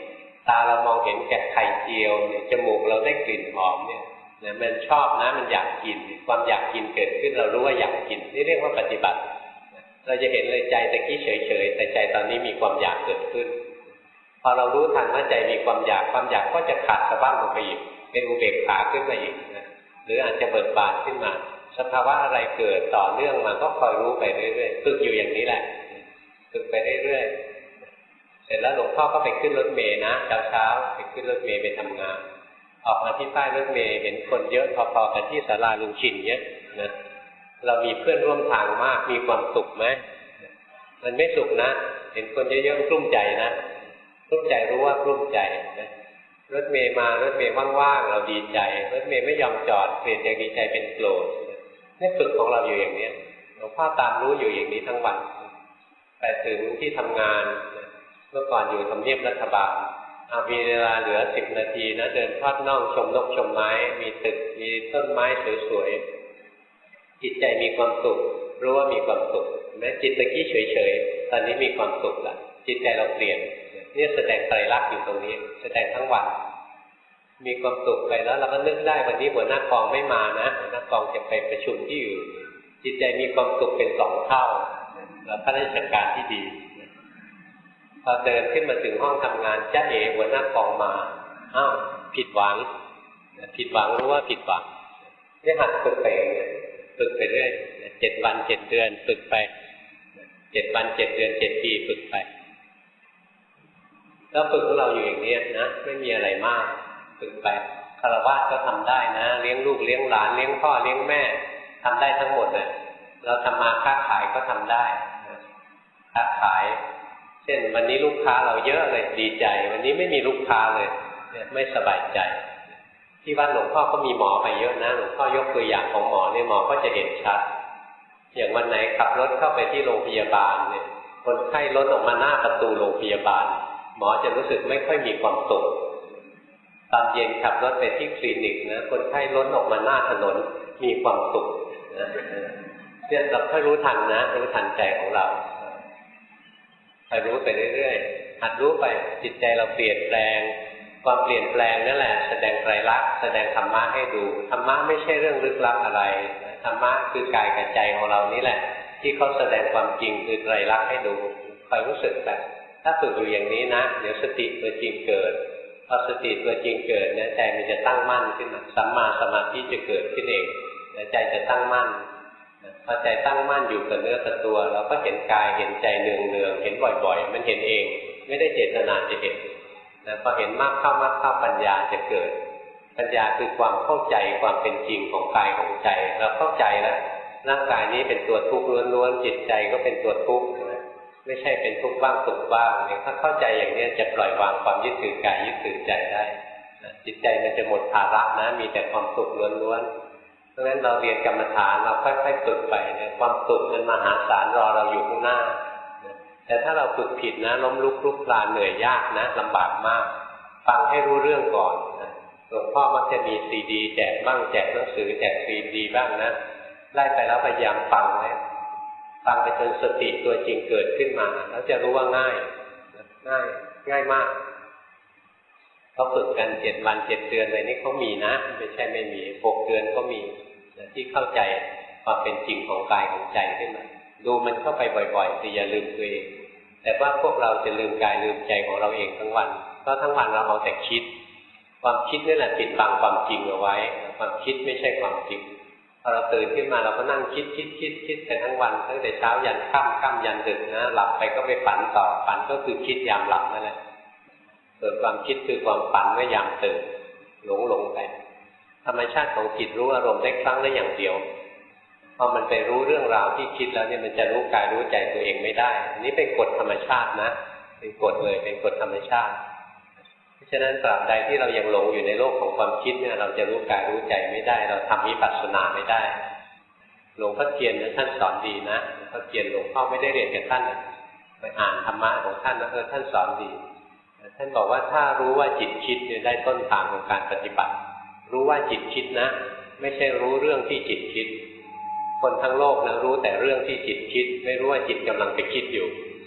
ตาเรามองเห็นแก่ไข่เจียวเนี่ยจมูกเราได้กลิ่นหอมเนี่ยมันชอบนะมันอยากกินความอยากกินเกิดขึ้นเรารู้ว่าอยากกินนี่เรียกว่าปฏิบัติเราจะเห็นเลยใจตะกี้เฉยๆแต่ใจตอนนี้มีความอยากเกิดขึ้นพอเรารู้ทันว่าใจมีความอยากก็จะขาดสะบั้นลงไปอีกเป็นอุเบกขาขึ้นมาอีกนะหรืออาจจะเบิกบานขึ้นมาสภาวะอะไรเกิดต่อเนื่องมาก็คอยรู้ไปเรื่อยๆฝึกอยู่อย่างนี้แหละฝึกไปเรื่อยๆเสร็จแล้วหลวงพ่อก็ไปขึ้นรถเมล์นะเช้าไปขึ้นรถเมล์ไปทำงานออกมาที่ป้ายรถเมล์เห็นคนเยอะพอๆกันที่ศาลาลุงชินเยอะนะเรามีเพื่อนร่วมทางมากมีความสุขไหมมันไม่สุขนะเห็นคนเยอะๆกลุ้มใจนะกลุ้มใจรู้ว่ากลุ้มใจนะรถเมล์มารถเมล์ว่างๆเราดีใจรถเมล์ไม่ยอมจอดเปลี่ยนจากดีใจเป็นโกรธนี่ฝึกของเราอยู่อย่างนี้หลวงพ่อตามรู้อยู่อย่างนี้ทั้งวันไปถึงที่ทำงานเมื่อก่อนอยู่ทำเนียบรัฐบาลมีเวลาเหลือ10 นาทีนะเดินทอดน่องชมนกชมไม้มีตึกมีต้นไม้สวยๆจิตใจมีความสุขรู้ว่ามีความสุขแม้จิตตะกี้เฉยๆตอนนี้มีความสุขละจิตใจเราเปลี่ยนนี่แสดงไตรลักษณ์อยู่ตรงนี้แสดงทั้งวันมีความสุขไปแล้วเราก็นึกได้วันนี้หัวหน้ากองไม่มานะหัวหน้ากองจะไปประชุมที่อื่นจิตใจมีความสุขเป็น2 เท่าแล้วข้าราชการที่ดีพอเดินขึ้นมาถึงห้องทำงานจ้าเอ๋หัวหน้ากองมาอ้าวผิดหวังรู้ว่าผิดหวังนี่หัดฝึกไปฝึกไปเรื่อย7 วัน 7 เดือนฝึกไป7 วัน 7 เดือน 7 ปีฝึกไปแล้วฝึกของเราอยู่อย่างนี้นะไม่มีอะไรมากฝึกไปฆราวาสก็ทำได้นะเลี้ยงลูกเลี้ยงหลานเลี้ยงพ่อเลี้ยงแม่ทำได้ทั้งหมดเลยเราทำมาค้าขายก็ทำได้ค้าขายเช่นวันนี้ลูกค้าเราเยอะเลยดีใจวันนี้ไม่มีลูกค้าเลยไม่สบายใจที่วัดหลวงพ่อก็มีหมอไปเยอะนะหลวงพ่อยกตัวอย่างของหมอเนี่ยหมอก็จะเห็นชัดอย่างวันไหนขับรถเข้าไปที่โรงพยาบาลเนี่ยคนไข้ล้นออกมาหน้าประตูโรงพยาบาลหมอจะรู้สึกไม่ค่อยมีความสุขตอนเย็นขับรถไปที่คลินิกนะคนไข้ล้นออกมาหน้าถนนมีความสุขเนี่ยเราค่อยรู้ทันนะรู้ทันใจของเราไปรู้ไปเรื่อยๆหัดรู้ไปจิตใจเราเปลี่ยนแปลงความเปลี่ยนแปลงนั่นแหละแสดงไตรลักษณ์แสดงธรรมะให้ดูธรรมะไม่ใช่เรื่องลึกลับอะไรธรรมะคือกายกับใจของเรานี่แหละที่เขาแสดงความจริงคือไตรลักษณ์ให้ดูคอยรู้สึกแบบถ้าฝึกอยู่อย่างนี้นะเดี๋ยวสติตัวจริงเกิดพอสติตัวจริงเกิดเนี่ยใจมันจะตั้งมั่นขึ้นมาสัมมาสมาธิจะเกิดขึ้นเองใจจะตั้งมั่นพอใจตั้งมั่นอยู่กับเนื้อกับตัวเราก็เห็นกายเห็นใจเนืองๆเห็นบ่อยๆมันเห็นเองไม่ได้เจตนาจะเห็นพอเห็นมากเข้าปัญญาจะเกิดปัญญาคือความเข้าใจความเป็นจริงของกายของใจเราเข้าใจแล้วร่างกายนี้เป็นตัวทุกข์ล้วนๆจิตใจก็เป็นตัวทุกข์ไม่ใช่เป็นทุกข์บ้างสุขบ้างเนี่ยถ้าเข้าใจอย่างนี้จะปล่อยวางความยึดถือกายยึดถือใจได้จิตใจมันจะหมดภาระนะมีแต่ความสุขล้วนๆเพราะฉะนั้นเราเรียนกรรมฐานเราค่อยๆฝึกไปเนี่ยความสุขมันมหาศาลรอเราอยู่ข้างหน้าแต่ถ้าเราฝึกผิดนะล้มลุกคลุกคลานเหนื่อยยากนะลำบากมากฟังให้รู้เรื่องก่อนหลวงพ่อมักจะมีซีดีแจกบ้างแจกหนังสือแจกซีดีบ้างนะไล่ไปแล้วพยายามฟังไว้ฟังไปจนสติตัวจริงเกิดขึ้นมาแล้วจะรู้ว่าง่ายมากเขาฝึกกัน7 วัน 7 เดือนอะไรนี่เขามีนะไม่ใช่ไม่มี6 เดือนก็มีที่เข้าใจความเป็นจริงของกายของใจขึ้นมาดูมันเข้าไปบ่อยๆแต่อย่าลืมตัวเองแต่ว่าพวกเราจะลืมกายลืมใจของเราเองทั้งวันเพราะทั้งวันเราเอาแต่คิดความคิดนี่แหละปิดบังความจริงเอาไว้ความคิดไม่ใช่ความจริงพอเราตื่นขึ้นมาเราก็นั่งคิดไปทั้งวันตั้งแต่เช้ายันค่ำยันดึกนะหลับไปก็ไปฝันต่อฝันก็คือคิดยามหลับนั่นแหละส่วนความคิดคือความฝันเมื่อยามตื่นหลงไปธรรมชาติของจิตรู้อารมณ์ได้ครั้งละอย่างเดียวพอมันไปรู้เรื่องราวที่คิดแล้วเนี่ยมันจะรู้กายรู้ใจตัวเองไม่ได้อันนี้เป็นกฎธรรมชาตินะเป็นกฎเลยเป็นกฎธรรมชาติเพราะฉะนั้นตราบใดที่เรายังหลงอยู่ในโลกของความคิดเนี่ยเราจะรู้กายรู้ใจไม่ได้เราทำวิปัสสนาไม่ได้หลวงพ่อเทียนท่านสอนดีนะหลวงพ่อเทียนหลวงพ่อไม่ได้เรียนกับท่านไปอ่านธรรมะของท่านนะท่านสอนดีท่านบอกว่าถ้ารู้ว่าจิตคิดเนี่ยได้ต้นทางของการปฏิบัติรู้ว่าจิตคิดนะไม่ใช่รู้เรื่องที่จิตคิดคนทั้งโลกนะรู้แต่เรื่องที่จิตคิดไม่รู้ว่าจิตกำลังไปคิดอยู่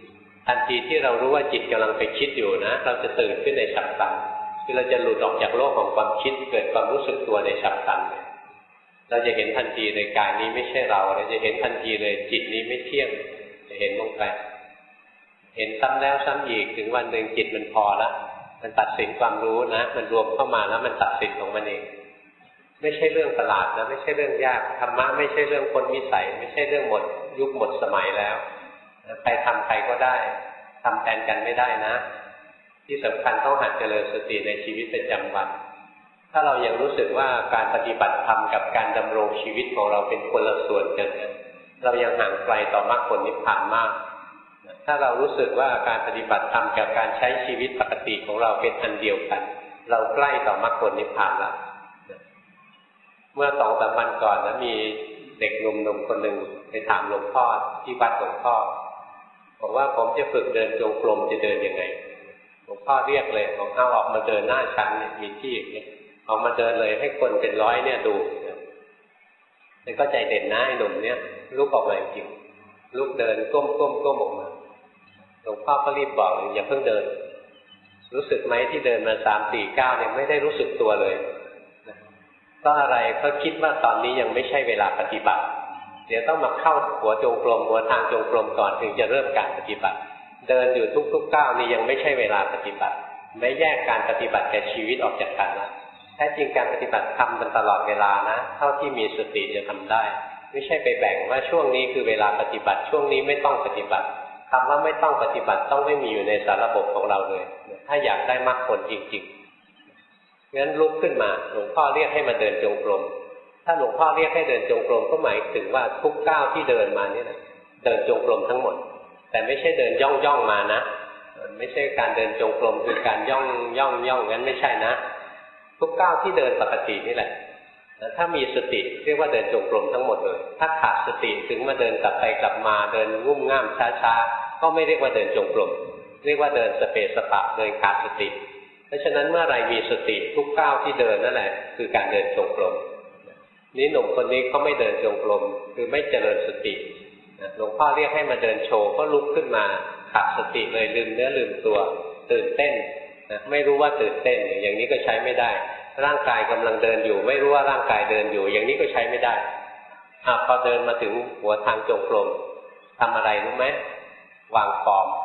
ทันทีที่เรารู้ว่าจิตกำลังไปคิดอยู่นะเราจะตื่นขึ้นในฉับพลันคือเราจะหลุดออกจากโลกของความคิดเกิดความรู้สึกตัวในฉับพลันเราจะเห็นทันทีเลยกายนี้ไม่ใช่เราจะเห็นทันทีเลยจิตนี้ไม่เที่ยงจะเห็นลงไปเห็นซ้ำแล้วซ้ำอีกถึงวันหนึ่งจิตมันพอแล้วมันตัดสินความรู้นะมันรวมเข้ามาแล้วมันตัดสินของมันเองไม่ใช่เรื่องประหลาดนะไม่ใช่เรื่องยากธรรมะไม่ใช่เรื่องพ้นวิสัยไม่ใช่เรื่องหมดยุคหมดสมัยแล้วใครทำใครก็ได้ทำแทนกันไม่ได้นะที่สำคัญต้องหัดเจริญสติในชีวิตประจำวันถ้าเรายังรู้สึกว่าการปฏิบัติธรรมกับการดำรงชีวิตของเราเป็นคนละส่วนกันเรายังห่างไกลต่อมรรคผลนิพพานมากถ้าเรารู้สึกว่าการปฏิบัติธรรมกับการใช้ชีวิตปกติของเราเป็นอันเดียวกันเราใกล้ต่อมรรคผลนิพพานแล้วเมื่อ2-3 วันก่อนนะมีเด็กหนุ่มคนหนึ่งไปถามหลวงพ่อที่วัดหลวงพ่อบอกว่าผมจะฝึกเดินจงกรมจะเดินยังไงหลวงพ่อเรียกเลยบอกเอาออกมาเดินหน้าชั้นมีที่อย่างนี้ออกมาเดินเลยให้คนเป็นร้อยเนี่ยดูแล้วก็ใจเด่นนะไอ้หนุ่มเนี่ยลุกออกมาจริงลุกเดินก้มออกมาหลวงพ่อก็รีบบอกอย่าเพิ่งเดินรู้สึกไหมที่เดินมา3-4 ก้าวเนี่ยไม่ได้รู้สึกตัวเลยก็อะไรเขาคิดว่าตอนนี้ยังไม่ใช่เวลาปฏิบัติเดี๋ยวต้องมาเข้าหัวจงกรมหัวทางจงกรมก่อนถึงจะเริ่มการปฏิบัติเดินอยู่ทุกก้าวนี่ยังไม่ใช่เวลาปฏิบัติไม่แยกการปฏิบัติกับชีวิตออกจากกันนะแท้จริงการปฏิบัติทำมันตลอดเวลานะเท่าที่มีสติจะทำได้ไม่ใช่ไปแบ่งว่าช่วงนี้คือเวลาปฏิบัติช่วงนี้ไม่ต้องปฏิบัติคำว่าไม่ต้องปฏิบัติต้องไม่มีอยู่ในสารระบบของเราเลยถ้าอยากได้มรรคผลจริงๆงั้นลุกขึ้นมาหลวงพ่อเรียกให้มาเดินจงกรมถ้าหลวงพ่อเรียกให้เดินจงกรมก็หมายถึงว่าทุกก้าวที่เดินมานี่นะเดินจงกรมทั้งหมดแต่ไม่ใช่เดินย่องมานะไม่ใช่การเดินจงกรมคือการย่องงั้นไม่ใช่นะทุกก้าวที่เดินปกตินี่แหละถ้ามีสติเรียกว่าเดินจงกรมทั้งหมดเลยถ้าขาดสติถึงมาเดินกลับไปกลับมาเดินงุ่มง่ามช้าๆก็ไม่เรียกว่าเดินจงกรมเรียกว่าเดินสเปสปะเดินขาดสติเพราะฉะนั้นเมื่อไรมีสติทุกก้าวที่เดินนั่นแหละคือการเดินจงกรมนี่หนุ่มคนนี้เขาไม่เดินจงกรมคือไม่เจริญสติหลวงพ่อเรียกให้มาเดินโชว์ก็ลุกขึ้นมาขาดสติเลยลืมเนื้อลืมตัวตื่นเต้นไม่รู้ว่าตื่นเต้นอย่างนี้ก็ใช้ไม่ได้ร่างกายกำลังเดินอยู่ไม่รู้ว่าร่างกายเดินอยู่อย่างนี้ก็ใช้ไม่ได้พอเดินมาถึงหัวทางจงกรมทำอะไรรู้ไหมวางฟอร์ม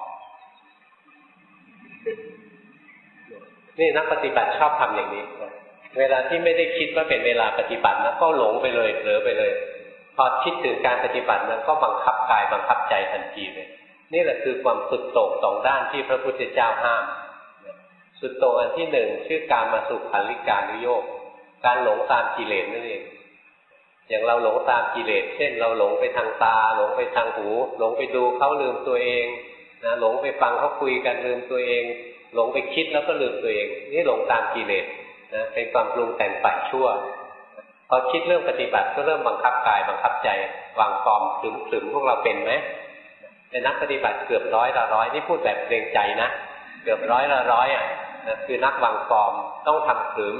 นี่นักปฏิบัติชอบทำอย่างนี้เวลาที่ไม่ได้คิดว่าเป็นเวลาปฏิบัตินะก็หลงไปเลยเผลอไปเลยพอคิดถึงการปฏิบัตินั้นก็บังคับกายบังคับใจทันทีเลยนี่แหละคือความสุดโต่ง2 ด้านที่พระพุทธเจ้าห้ามสุดโต่งอันที่1ชื่อการมาสุขันลิกานุโยคการหลงตามกิเลสนั่นเองอย่างเราหลงตามกิเลสเช่นเราหลงไปทางตาหลงไปทางหูหลงไปดูเขาลืมตัวเองนะหลงไปฟังเขาคุยกันลืมตัวเองหลงไปคิดแล้วก็ลืมตัวเองนี่หลงตามกิเลสนะเป็นความปรุงแต่งฝ่ายชั่วพอคิดเรื่องปฏิบัติก็เริ่มบังคับกายบังคับใจวางฟอร์มขรึมๆพวกเราเป็นไหมแต่นักปฏิบัติเกือบ100 ละ 100นี่พูดแบบเกรงใจนะเกือบ100 ละ 100อ่ะคือนักวางฟอร์มต้องทำขรึม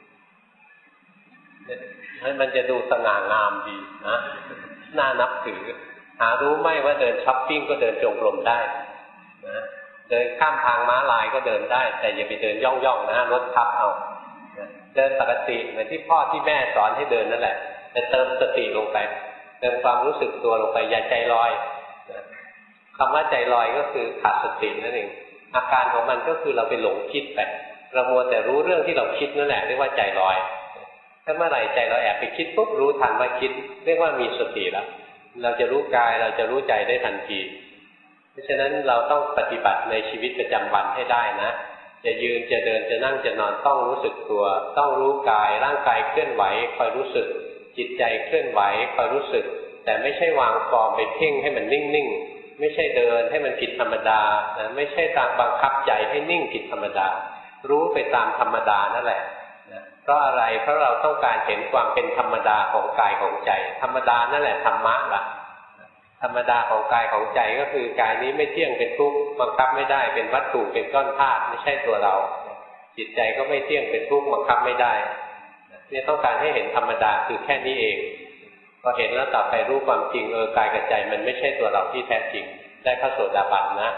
มันจะดูสง่างามดีนะน่านับถือหารู้ไหมว่าเดินช้อปปิ้งก็เดินจงกรมได้นะเดินข้ามทางม้าลายก็เดินได้แต่อย่าไปเดินย่องๆนะรถทับเอาเดินปกติเหมือนที่พ่อที่แม่สอนให้เดินนั่นแหละแต่เติมสติลงไปเติมความรู้สึกตัวลงไปอย่าใจลอยคำว่าใจลอยก็คือขาดสตินั่นเองอาการของมันก็คือเราไปหลงคิดไปเรามัวแต่รู้เรื่องที่เราคิดนั่นแหละเรียกว่าใจลอยถ้าเมื่อไหร่ใจเราแอบไปคิดปุ๊บรู้ทันว่าคิดเรียกว่ามีสติแล้วเราจะรู้กายเราจะรู้ใจได้ทันทีเพราะฉะนั้นเราต้องปฏิบัติในชีวิตประจำวันให้ได้นะจะยืนจะเดินจะนั่งจะนอนต้องรู้สึกตัวต้องรู้กายร่างกายเคลื่อนไหวคอยรู้สึกจิตใจเคลื่อนไหวคอยรู้สึกแต่ไม่ใช่วางฟอร์มไปเพ่งให้มันนิ่งๆไม่ใช่เดินให้มันผิดธรรมดานะไม่ใช่ตามบังคับใจให้นิ่งผิดธรรมดารู้ไปตามธรรมดานั่นแหละนะเพราะอะไรเพราะเราต้องการเห็นความเป็นธรรมดาของกายของใจธรรมดานั่นแหละธรรมะล่ะธรรมดาของกายของใจก็คือกายนี้ไม่เที่ยงเป็นทุกข์บังคับไม่ได้เป็นวัตถุเป็นก้อนธาตุไม่ใช่ตัวเราจิตใจก็ไม่เที่ยงเป็นทุกข์บังคับไม่ได้เนี่ยต้องการให้เห็นธรรมดาคือแค่นี้เองพอเห็นแล้วต่อไปรู้ความจริงกายกับใจมันไม่ใช่ตัวเราที่แท้จริงได้พระโสดาบันนะ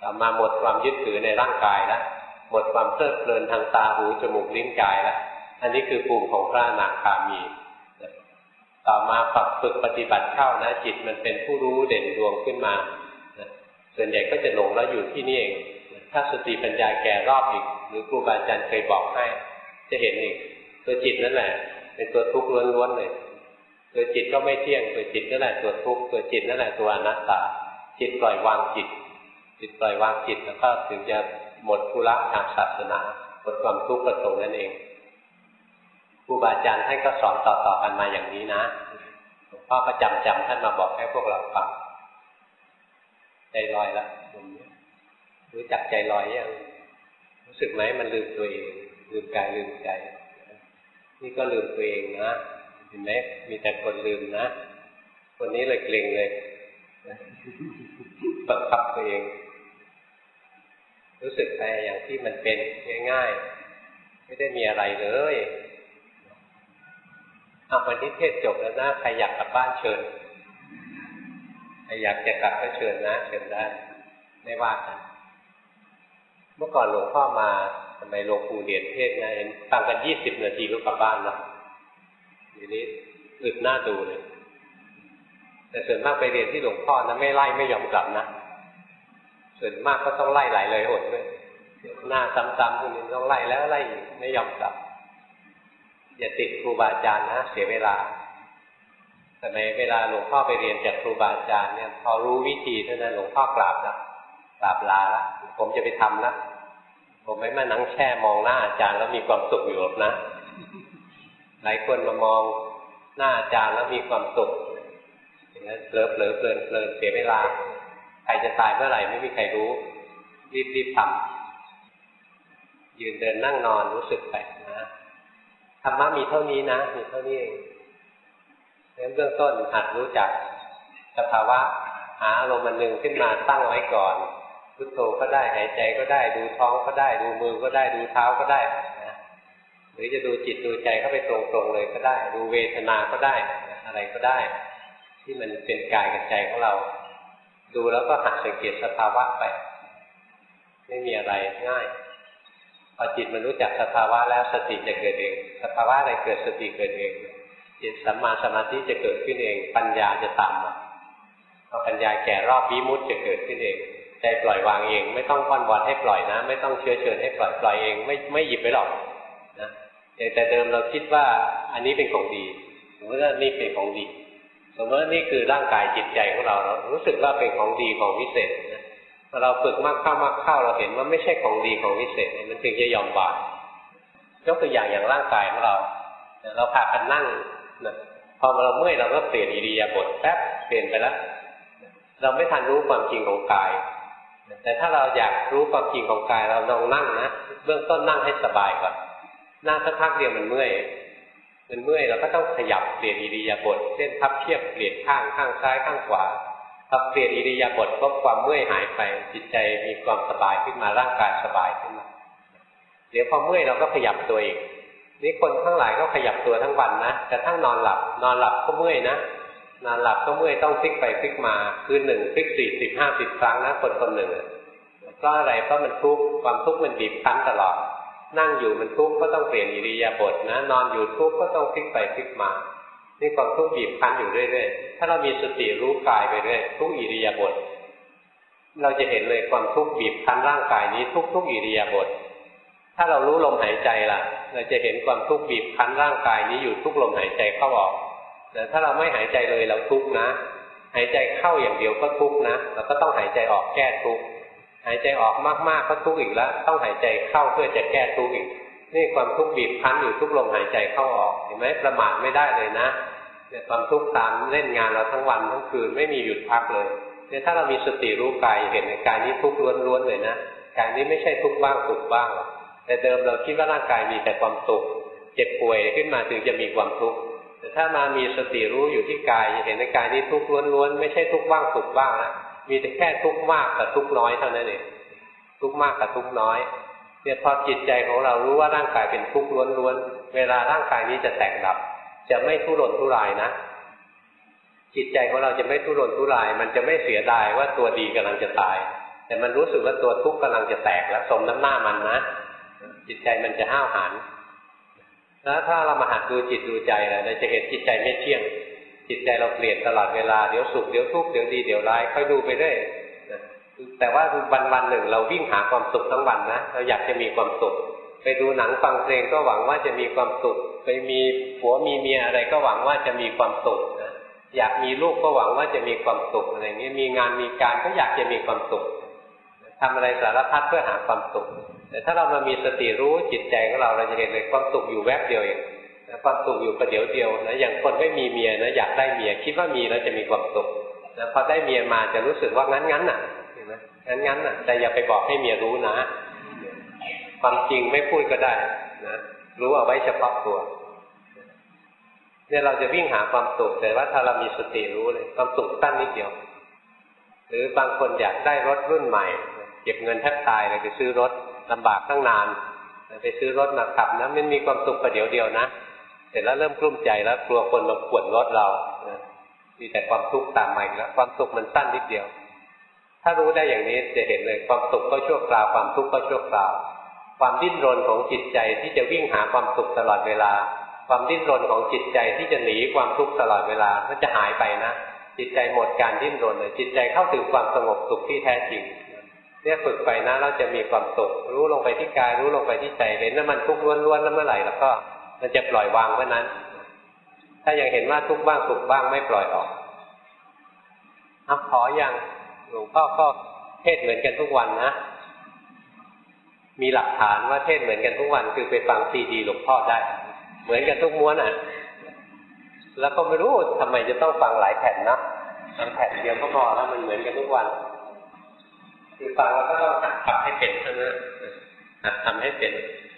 ต่อมาหมดความยึดถือในร่างกายแล้วหมดความเพลิดเพลินทางตาหูจมูกลิ้นกายแล้วอันนี้คือภูมิของพระอนาคามีต่อมาฝึกปฏิบัติเข้านะจิตมันเป็นผู้รู้เด่นดวงขึ้นมาส่วนใหญ่ก็จะหลงแล้วอยู่ที่นี่เองถ้าสติปัญญาแก่รอบอีกหรือครูบาอาจารย์เคยบอกให้จะเห็นอีกตัวจิตนั่นแหละเป็นตัวทุกข์ล้วนๆเลยตัวจิตก็ไม่เที่ยงตัวจิตนั่นแหละตัวทุกข์ตัวจิตนั่นแหละตัวอนัตตาจิตปล่อยวางจิตปล่อยวางจิตแล้วก็ถึงจะหมดธุระทางศาสนาหมดความทุกข์ประสงค์นั่นเองครูบาอาจารย์ท่านก็สอนต่อๆกันมาอย่างนี้นะหลวงพ่อก็จำท่านมาบอกให้พวกเราฟังใจลอยแล้วรู้จักใจลอยยังรู้สึกไหมมันลืมตัวเองลืมกายลืมใจนี่ก็ลืมตัวเองนะเห็นไหมมีแต่คนลืมนะคนนี้เลยเกรงเลยบังคับตัวเองรู้สึกไปอย่างที่มันเป็นง่ายๆไม่ได้มีอะไรเลยวันนี้เทศจบแล้วนะใครอยากกลับบ้านเชิญใครอยากจะกลับก็เชิญนะเชิญได้ไม่ว่ากันเมื่อก่อนหลวงพ่อมาทำไมหลวงปู่เรียนเทศนะเห็นฟังกัน20 นาทีก็กลับบ้านแล้วทีนี้อึดหน้าดูเลยแต่ส่วนมากไปเรียนที่หลวงพ่อนะไม่ไล่ไม่ยอมกลับนะส่วนมากก็ต้องไล่หลายเลยหนด้วยหน้าซ้ำๆพวกนี้ต้องไล่แล้วไล่ไม่ยอมกลับอย่าติดครูบาอาจารย์นะเสียเวลาแต่ในเวลาหลวงพ่อไปเรียนจากครูบาอาจารย์เนี่ยพอรู้วิธีเท่านั้นหลวงพ่อกราบแล้วกราบลาแล้วผมจะไปทำนะผมไม่มานั่งแช่มองหน้าอาจารย์แล้วมีความสุขอยู่หรอกนะหลายคนมามองหน้าอาจารย์แล้วมีความสุขอย่างนั้นเพลิดเพลินเสียเวลาใครจะตายเมื่อไหร่ไม่มีใครรู้รีบทำยืนเดินนั่งนอนรู้สึกไปนะธรรมะมีเท่านี้นะมีเท่านี้เองเบื้องต้นหัดรู้จักสภาวะหาอารมณ์อันหนึ่งขึ้นมาตั้งไว้ก่อนพุทโธก็ได้หายใจก็ได้ดูท้องก็ได้ดูมือก็ได้ดูเท้าก็ได้นะหรือจะดูจิตดูใจเข้าไปตรงๆเลยก็ได้ดูเวทนาก็ได้อะไรก็ได้ที่มันเป็นกายกับใจของเราดูแล้วก็หัดสังเกตสภาวะไปไม่มีอะไรง่ายพอจิตมันรู้จักสภาวะแล้วสติจะเกิดเองสภาวะอะไรเกิดสติเกิดเองจิตสัมมาสมาธิจะเกิดขึ้นเองปัญญาจะตามมาพอปัญญาแก่รอบวิมุตติจะเกิดขึ้นเองใจปล่อยวางเองไม่ต้องอ้อนวอนให้ปล่อยนะไม่ต้องเชื้อเชิญให้ปล่อยเองไม่หยิบไว้หรอกนะแต่เดิมเราคิดว่าอันนี้เป็นของดีสมมติว่านี่เป็นของดีสมมติว่านี่คือร่างกายจิตใจของเรารู้สึกว่าเป็นของดีของวิเศษนะพอเราฝึกมากเข้าเราเห็นว่าไม่ใช่ของดีของวิเศษมันถึงจะยอมวางยกตัวอย่างร่างกายของเราเราพากันนั่งนะพอเราเมื่อยเราก็เปลี่ยนอิริยาบถแป๊บเปลี่ยนไปแล้วเราไม่ทันรู้ความจริงของกายแต่ถ้าเราอยากรู้ความจริงของกายเราลองนั่งนะเบื้องต้นนั่งให้สบายก่อนนั่งสักพักเดียวมันเมื่อยเราก็ต้องขยับเปลี่ยนอิริยาบถเช่นพับเพียบเปลี่ยนข้างซ้ายข้างขวาพอเปลี่ยนอิริยาบถก็ความเมื่อยหายไปจิตใจมีความสบายขึ้นมาร่างกายสบายขึ้นมาเดี๋ยวพอเมื่อยเราก็ขยับตัวเองนี่คนทั้งหลายก็ขยับตัวทั้งวันนะแต่ทั้งนอนหลับก็เมื่อยนะนอนหลับก็เมื่อยต้องพลิกไปพลิกมาคือ1พลิก40 50 ครั้งนะคนหนึ่งก็อะไรเพราะมันทุกข์ความทุกข์มันบีบคั้นตลอดนั่งอยู่มันทุกข์ก็ต้องเปลี่ยนอิริยาบถนะนอนอยู่ทุกข์ก็ต้องพลิกไปพลิกมานี่ความทุกข์บีบคั้นอยู่เรื่อยๆถ้าเรามีสติรู้กายไปเรื่อยทุกอิริยาบถเราจะเห็นเลยความทุกข์บีบคั้นร่างกายนี้ทุกอิริยาบถถ้าเรารู้ลมหายใจล่ะเราจะเห็นความทุกข์บีบคั้นร่างกายนี้อยู่ทุกลมหายใจเข้าออกแต่ถ้าเราไม่หายใจเลยเราทุกข์นะหายใจเข้าอย่างเดียวก็ทุกข์นะเราก็ต้องหายใจออกแก้ทุกข์หายใจออกมากๆก็ทุกข์อีกแล้วต้องหายใจเข้าเพื่อจะแก้ทุกข์อีกนี่ความทุกข์บีบคั้นอยู่ทุกลมหายใจเข้าออกเห็นไหมประมาทไม่ได้เลยนะเนี่ยความทุกข์ตามเล่นงานเราทั้งวันทั้งคืนไม่มีหยุดพักเลยเนี่ยถ้าเรามีสติรู้กายเห็นในกายนี้ทุกข์ล้วนๆเลยนะกายนี้ไม่ใช่ทุกข์บ้างสุขบ้างแต่เดิมเราคิดว่าร่างกายมีแต่ความสุขเจ็บป่วยขึ้นมาถึงจะมีความทุกข์แต่ถ้ามามีสติรู้อยู่ที่กายเห็นในกายนี้ทุกข์ล้วนๆไม่ใช่ทุกข์บ้างสุขบ้างนะมีแต่แค่ทุกข์มากกับทุกข์น้อยเท่านั้นเองทุกข์มากกับทุกข์น้อยเนี่ยพอจิตใจของเรารู้ว่าร่างกายเป็นทุกข์ล้วนๆเวลาร่างกายนี้จะแตกดับจะไม่ทุรนทุรายนะจิตใจของเราจะไม่ทุรนทุรายมันจะไม่เสียดายว่าตัวดีกำลังจะตายแแต่มันรู้สึกว่าตัวทุกข์กำลังจะแตกแล้วสมน้ำหน้ามันนะจิตใจมันจะห้าวหาญแล้วถ้าเรามาหัดดูจิตดูใจเราจะเห็นจิตใจไม่เที่ยงจิตใจเราเปลี่ยนตลอดเวลาเดี๋ยวสุขเดี๋ยวทุกข์เดี๋ยวดีเดี๋ยวร้ายค่อยดูไปเรื่อยแต่ว่าวันหนึ่งเราวิ่งหาความสุขทั้งวันนะเราอยากจะมีความสุขไปดูหนังฟังเพลงก็หวังว่าจะมีความสุขไปมีผัวมีเมียอะไรก็หวังว่าจะมีความสุขอยากมีลูกก็หวังว่าจะมีความสุขอะไรอย่างนี้มีงานมีการก็อยากจะมีความสุขทำอะไรสารพัดเพื่อหาความสุขแต่ถ้าเรามามีสติรู้จิตใจของเราจะเห็นเลยความสุขอยู่แวบเดียวเองความสุขอยู่ประเดี๋ยวเดียวนะอย่างคนไม่มีเมียนะอยากได้เมียคิดว่ามีแล้วจะมีความสุขแล้วพอได้เมียมาจะรู้สึกว่างั้นน่ะเห็นไหมงั้นน่ะแต่อย่าไปบอกให้เมียรู้นะความจริงไม่พูดก็ได้นะรู้เอาไว้เฉพาะตัวเนี่ยเราจะวิ่งหาความสุขแต่ว่าถ้าเรามีสติรู้เลยความสุขสั้นนิดเดียวหรือบางคนอยากได้รถรุ่นใหม่เก็บเงินแทบตายเลยไปซื้อรถลำบากตั้งนานไปซื้อรถมาขับนะมันมีความสุขประเดี๋ยวเดียวนะเสร็จแล้วเริ่มกลุ้มใจแล้วกลัวคนมาข่วนรถเรามีแต่ความทุกข์ตามมาอีกแล้วความสุขมันสั้นนิดเดียวถ้ารู้ได้อย่างนี้จะเห็นเลยความสุขก็ชั่วคราวความทุกข์ก็ชั่วคราวความดิ้นรนของจิตใจที่จะวิ่งหาความสุขตลอดเวลาความดิ้นรนของจิตใจที่จะหนีความทุกข์ตลอดเวลามันจะหายไปนะจิตใจหมดการดิ้นรนเลยจิตใจเข้าถึงความสงบสุขที่แท้จริงเนี่ยฝึกไปนะเราจะมีความสุขรู้ลงไปที่กายรู้ลงไปที่ใจเห็นว่ามันทุกข์ล้วนๆแล้วเมื่อไหร่แล้วก็มันจะปล่อยวางเมื่อนั้นถ้ายังเห็นว่าทุกข์บ้างสุขบ้างไม่ปล่อยออกขออย่างหลวงพ่อก็เทศเหมือนกันทุกวันนะมีหลักฐานว่าเทศเหมือนกันทุกวันคือไปฟังซีดีหลวงพ่อได้เหมือนกันทุกม้วนแล้วก็ไม่รู้ทำไมจะต้องฟังหลายแผ่นนะฟังแผ่นเดียวก็พอแล้วมันเหมือนกันทุกวันคือฟังแล้วก็ต้องหัดทำให้เป็นเท่านั้นหัดทำให้เป็น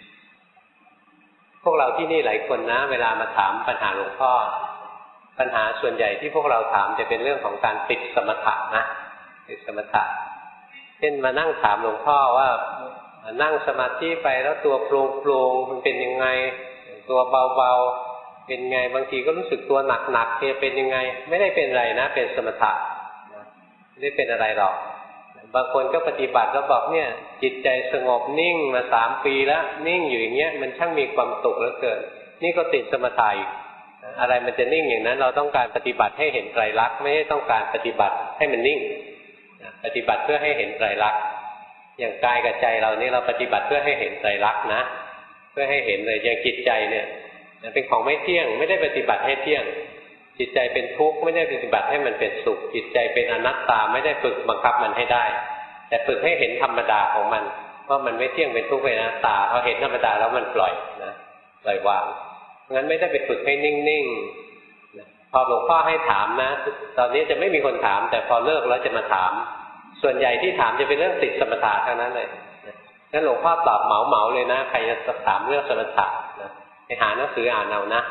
พวกเราที่นี่หลายคนนะเวลามาถามปัญหาหลวงพ่อปัญหาส่วนใหญ่ที่พวกเราถามจะเป็นเรื่องของการติดสมถะนะติดสมถะเช่นมานั่งถามหลวงพ่อว่านั่งสมาธิไปแล้วตัวโปร่งๆมันเป็นยังไงตัวเบาๆเป็นไงบางทีก็รู้สึกตัวหนักๆเป็นยังไงไม่ได้เป็นอะไรนะเป็นสมถะไม่ได้เป็นอะไรหรอกบางคนก็ปฏิบัติแล้วบอกเนี่ยจิตใจสงบนิ่งมา3 ปีแล้วนิ่งอยู่อย่างเงี้ยมันช่างมีความสุขเหลือเกินนี่ก็ติดสมถะอีกอะไรมันจะนิ่งอย่างนั้นเราต้องการปฏิบัติให้เห็นไตรลักษณ์ไม่ได้ต้องการปฏิบัติให้มันนิ่งปฏิบัติเพื่อให้เห็นไตรลักษณ์อย่างกายกับใจเรานี่เราปฏิบัติเพื่อให้เห็นไตรลักษณ์นะเพื่อให้เห็นเลยอย่างจิตใจเนี่ยเป็นของไม่เที่ยงไม่ได้ปฏิบัติให้เที่ยงจิตใจเป็นทุกข์ไม่ได้ปฏิบัติให้มันเป็นสุขจิตใจเป็นอนัตตาไม่ได้ฝึกบังคับมันให้ได้แต่ฝึกให้เห็นธรรมดาของมันว่ามันไม่เที่ยงเป็นทุกข์เป็นอนัตตาพอเห็นธรรมดาแล้วมันปล่อยนะปล่อยวางงั้นไม่ได้ไปฝึกให้นิ่งๆพอหลวงพ่อให้ถามนะตอนนี้จะไม่มีคนถามแต่พอเลิกแล้วจะมาถามส่วนใหญ่ที่ถามจะเป็นเรื่องติดสมถะทั้งนั้นเลยงั้นหลวงพ่อตอบเหมาเลยนะใครจะถามเรื่องสมถะนะไปหาหนังสืออ่านเอานะ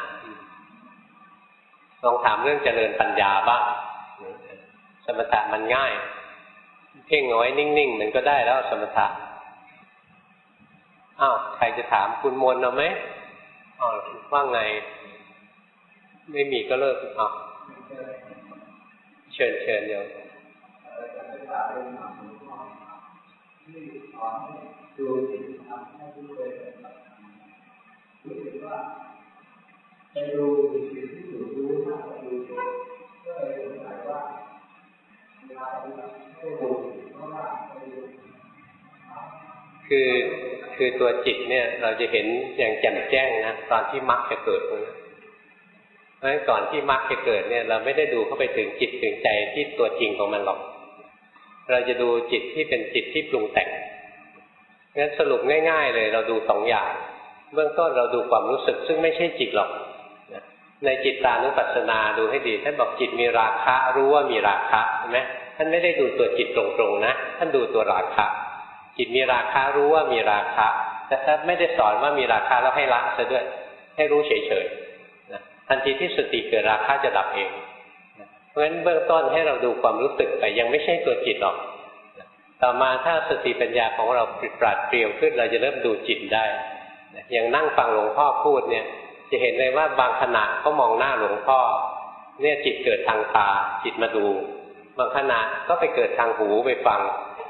ลองถามเรื่องเจริญปัญญาบ้างสมถะมันง่ายเพ่งเอาไว้นิ่งๆมันก็ได้แล้วสมถะใครจะถามคุณมนเอาไหมว่าไงไม่มีก็เลิกเชิญเดี๋ยวดูสิ่งที่ทำให้รู้เลยรู้สึกว่าไปดูสิ่งที่ถูกรู้มากกว่าดูก็เลยสงสัยว่าเวลาเราไม่ดูเพราะว่าคือตัวจิตเนี่ยเราจะเห็นอย่างแจ่มแจ้งนะตอนที่มรรคจะเกิดเพราะฉะนั้นก่อนที่มรรคจะเกิดเนี่ยเราไม่ได้ดูเข้าไปถึงจิตถึงใจที่ตัวจริงของมันหรอกเราจะดูจิตที่เป็นจิตที่ปรุงแต่งงั้นสรุปง่ายๆเลยเราดู2 อย่างเบื้องต้นเราดูความรู้สึกซึ่งไม่ใช่จิตหรอกในจิตตานุปัสสนาดูให้ดีท่านบอกจิตมีราคะรู้ว่ามีราคะเห็นไหมท่านไม่ได้ดูตัวจิตตรงๆนะท่านดูตัวราคะจิตมีราคะรู้ว่ามีราคะแต่ท่านไม่ได้สอนว่ามีราคะแล้วให้ละซะด้วยให้รู้เฉยๆทันทีที่สติเกิดราคะจะดับเองเพราะฉะนั้นเบื้องต้นให้เราดูความรู้สึกไปยังไม่ใช่ตัวจิตหรอกต่อมาถ้าสติปัญญาของเราปราดเปรียวขึ้นเราจะเริ่มดูจิตได้อย่างนั่งฟังหลวงพ่อพูดเนี่ยจะเห็นเลยว่าบางขณะก็มองหน้าหลวงพ่อเนี่ยจิตเกิดทางตาจิตมาดูบางขณะก็ไปเกิดทางหูไปฟัง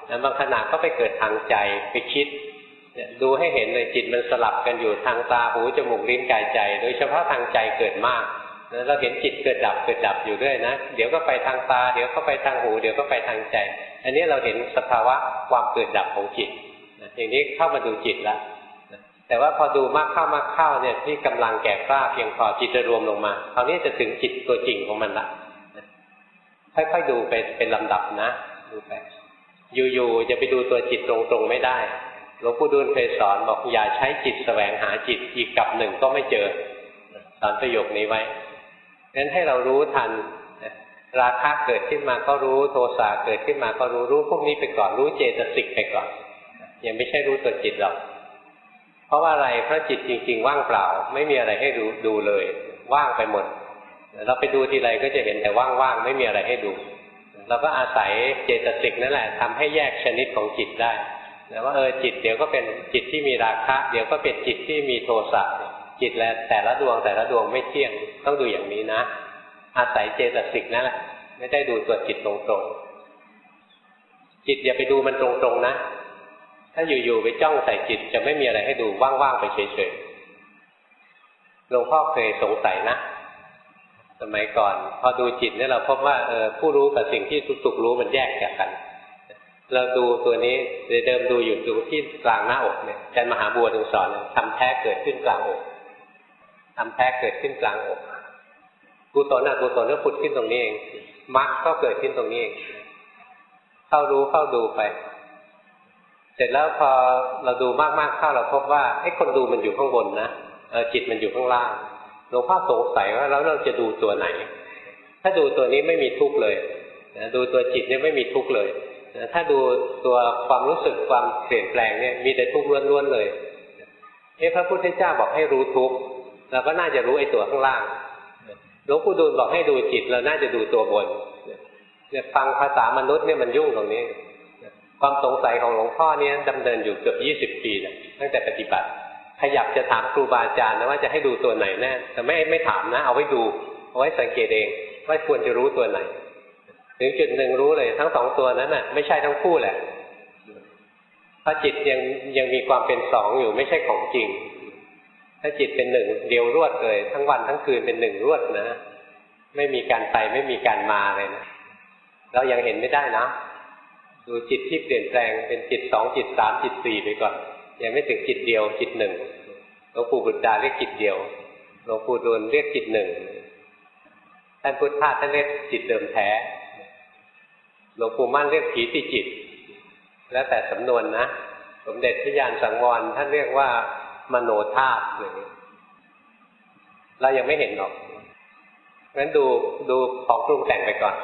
บางขณะก็ไปเกิดทางใจไปคิดดูให้เห็นเลยจิตมันสลับกันอยู่ทางตาหูจมูกลิ้นกายใจโดยเฉพาะทางใจเกิดมากเราเห็นจิตเกิดดับเกิดดับอยู่ด้วยนะเดี๋ยวก็ไปทางตาเดี๋ยวก็ไปทางหูเดี๋ยวก็ไปทางใจอันนี้เราเห็นสภาวะความเกิดดับของจิตอย่างนี้เข้ามาดูจิตแล้วแต่ว่าพอดูมากเข้าเนี่ยที่กำลังแก่กล้าเพียงพอจิตจะรวมลงมาคราวนี้จะถึงจิตตัวจริงของมันละค่อยๆดูไปเป็นลำดับนะดูไปอยู่ๆจะไปดูตัวจิตตรงๆไม่ได้หลวงปู่ดูลเคยสอนบอกอย่าใช้จิตแสวงหาจิตอีกกับหนึ่งก็ไม่เจอสอนประโยคนี้ไว้งั้นให้เรารู้ทันราคะเกิดขึ้นมาก็รู้โทสะเกิดขึ้นมาก็รู้พวกนี้ไปก่อนรู้เจตสิกไปก่อนยังไม่ใช่รู้ตัวจิตหรอกเพราะว่าอะไรเพราะจิตจริงๆว่างเปล่าไม่มีอะไรให้ดูเลยว่างไปหมดเราไปดูทีไรก็จะเห็นแต่ว่างๆไม่มีอะไรให้ดูเราก็อาศัยเจตสิกนั่นแหละทำให้แยกชนิดของจิตได้แต่ว่าจิตเดี๋ยวก็เป็นจิตที่มีราคะเดี๋ยวก็เป็นจิตที่มีโทสะจิตแต่ละดวงไม่เที่ยงต้องดูอย่างนี้นะอาศัยเจตสิกนั่นแหละไม่ได้ดูตัวจิตตรงๆจิตอย่าไปดูมันตรงๆนะถ้าอยู่ๆไปจ้องใส่จิตจะไม่มีอะไรให้ดูว่างๆไปเฉยๆหลวงพ่อเคยสงสัยนะสมัยก่อนพอดูจิตเนี่ยเราพบว่าผู้รู้กับสิ่งที่ถูกรู้มันแยกจากกันเราดูตัวนี้เดิมดูอยู่ตรงที่กลางหน้าอกเนี่ยอาจารย์มหาบัวถึงสอนทำแท้เกิดขึ้นกลางอกทำแท้เกิดขึ้นกลางอกกุศลก็ผุดขึ้นตรงนี้เองมรรคก็เกิดขึ้นตรงนี้เองเข้าดูไปเสร็จแล้วพอเราดูมากๆเข้าเราพบว่าไอ้คนดูมันอยู่ข้างบนนะจิตมันอยู่ข้างล่างหลวงพ่อสงสัยว่าแล้วเราจะดูตัวไหนถ้าดูตัวนี้ไม่มีทุกข์เลยดูตัวจิตเนี่ยไม่มีทุกข์เลยถ้าดูตัวความรู้สึกความเปลี่ยนแปลงเนี่ยมีแต่ทุกข์ล้วนๆเลยพระพุทธเจ้าบอกให้รู้ทุกข์เราก็น่าจะรู้ไอ้ตัวข้างล่างหลวงปู่ดูลบอกให้ดูจิตเราน่าจะดูตัวบนเนี่ยฟังภาษามนุษย์เนี่ยมันยุ่งตรงนี้ความสงสัยของหลวงพ่อเนี่ยดำเนินอยู่เกือบ20 ปีแล้วตั้งแต่ปฏิบัติขยับจะถามครูบาอาจารย์นะว่าจะให้ดูตัวไหนแน่แต่ไม่ถามนะเอาไว้ดูเอาไว้สังเกตเองว่าควรจะรู้ตัวไหนถึงจุดหนึ่งรู้เลยทั้งสองตัวนั้นน่ะไม่ใช่ทั้งคู่แหละถ้าจิตยังมีความเป็นสองอยู่ไม่ใช่ของจริงถ้าจิตเป็นหนึ่งเดียวรวดเลยทั้งวันทั้งคืนเป็นหนึ่งรวดนะไม่มีการไปไม่มีการมาเลยนะเรายังเห็นไม่ได้นะดูจิตที่เปลี่ยนแปลงเป็นจิตสองจิตสามจิตสี่ไปก่อนยังไม่ถึงจิตเดียวจิตหนึ่งหลวงปู่บุตรดาเรียกจิตเดียวหลวงปู่ดูลเรียกจิตหนึ่งท่านพุทธะท่านเรียกจิตเดิมแท้หลวงปู่มั่นเรียกผีติจิตแล้วแต่สำนวนนะสมเด็จพระญาณสังวรท่านเรียกว่ามโนธาตุอย่างนี้เรายังไม่เห็นหรอกงั้นดูของปรุงแต่งไปก่อน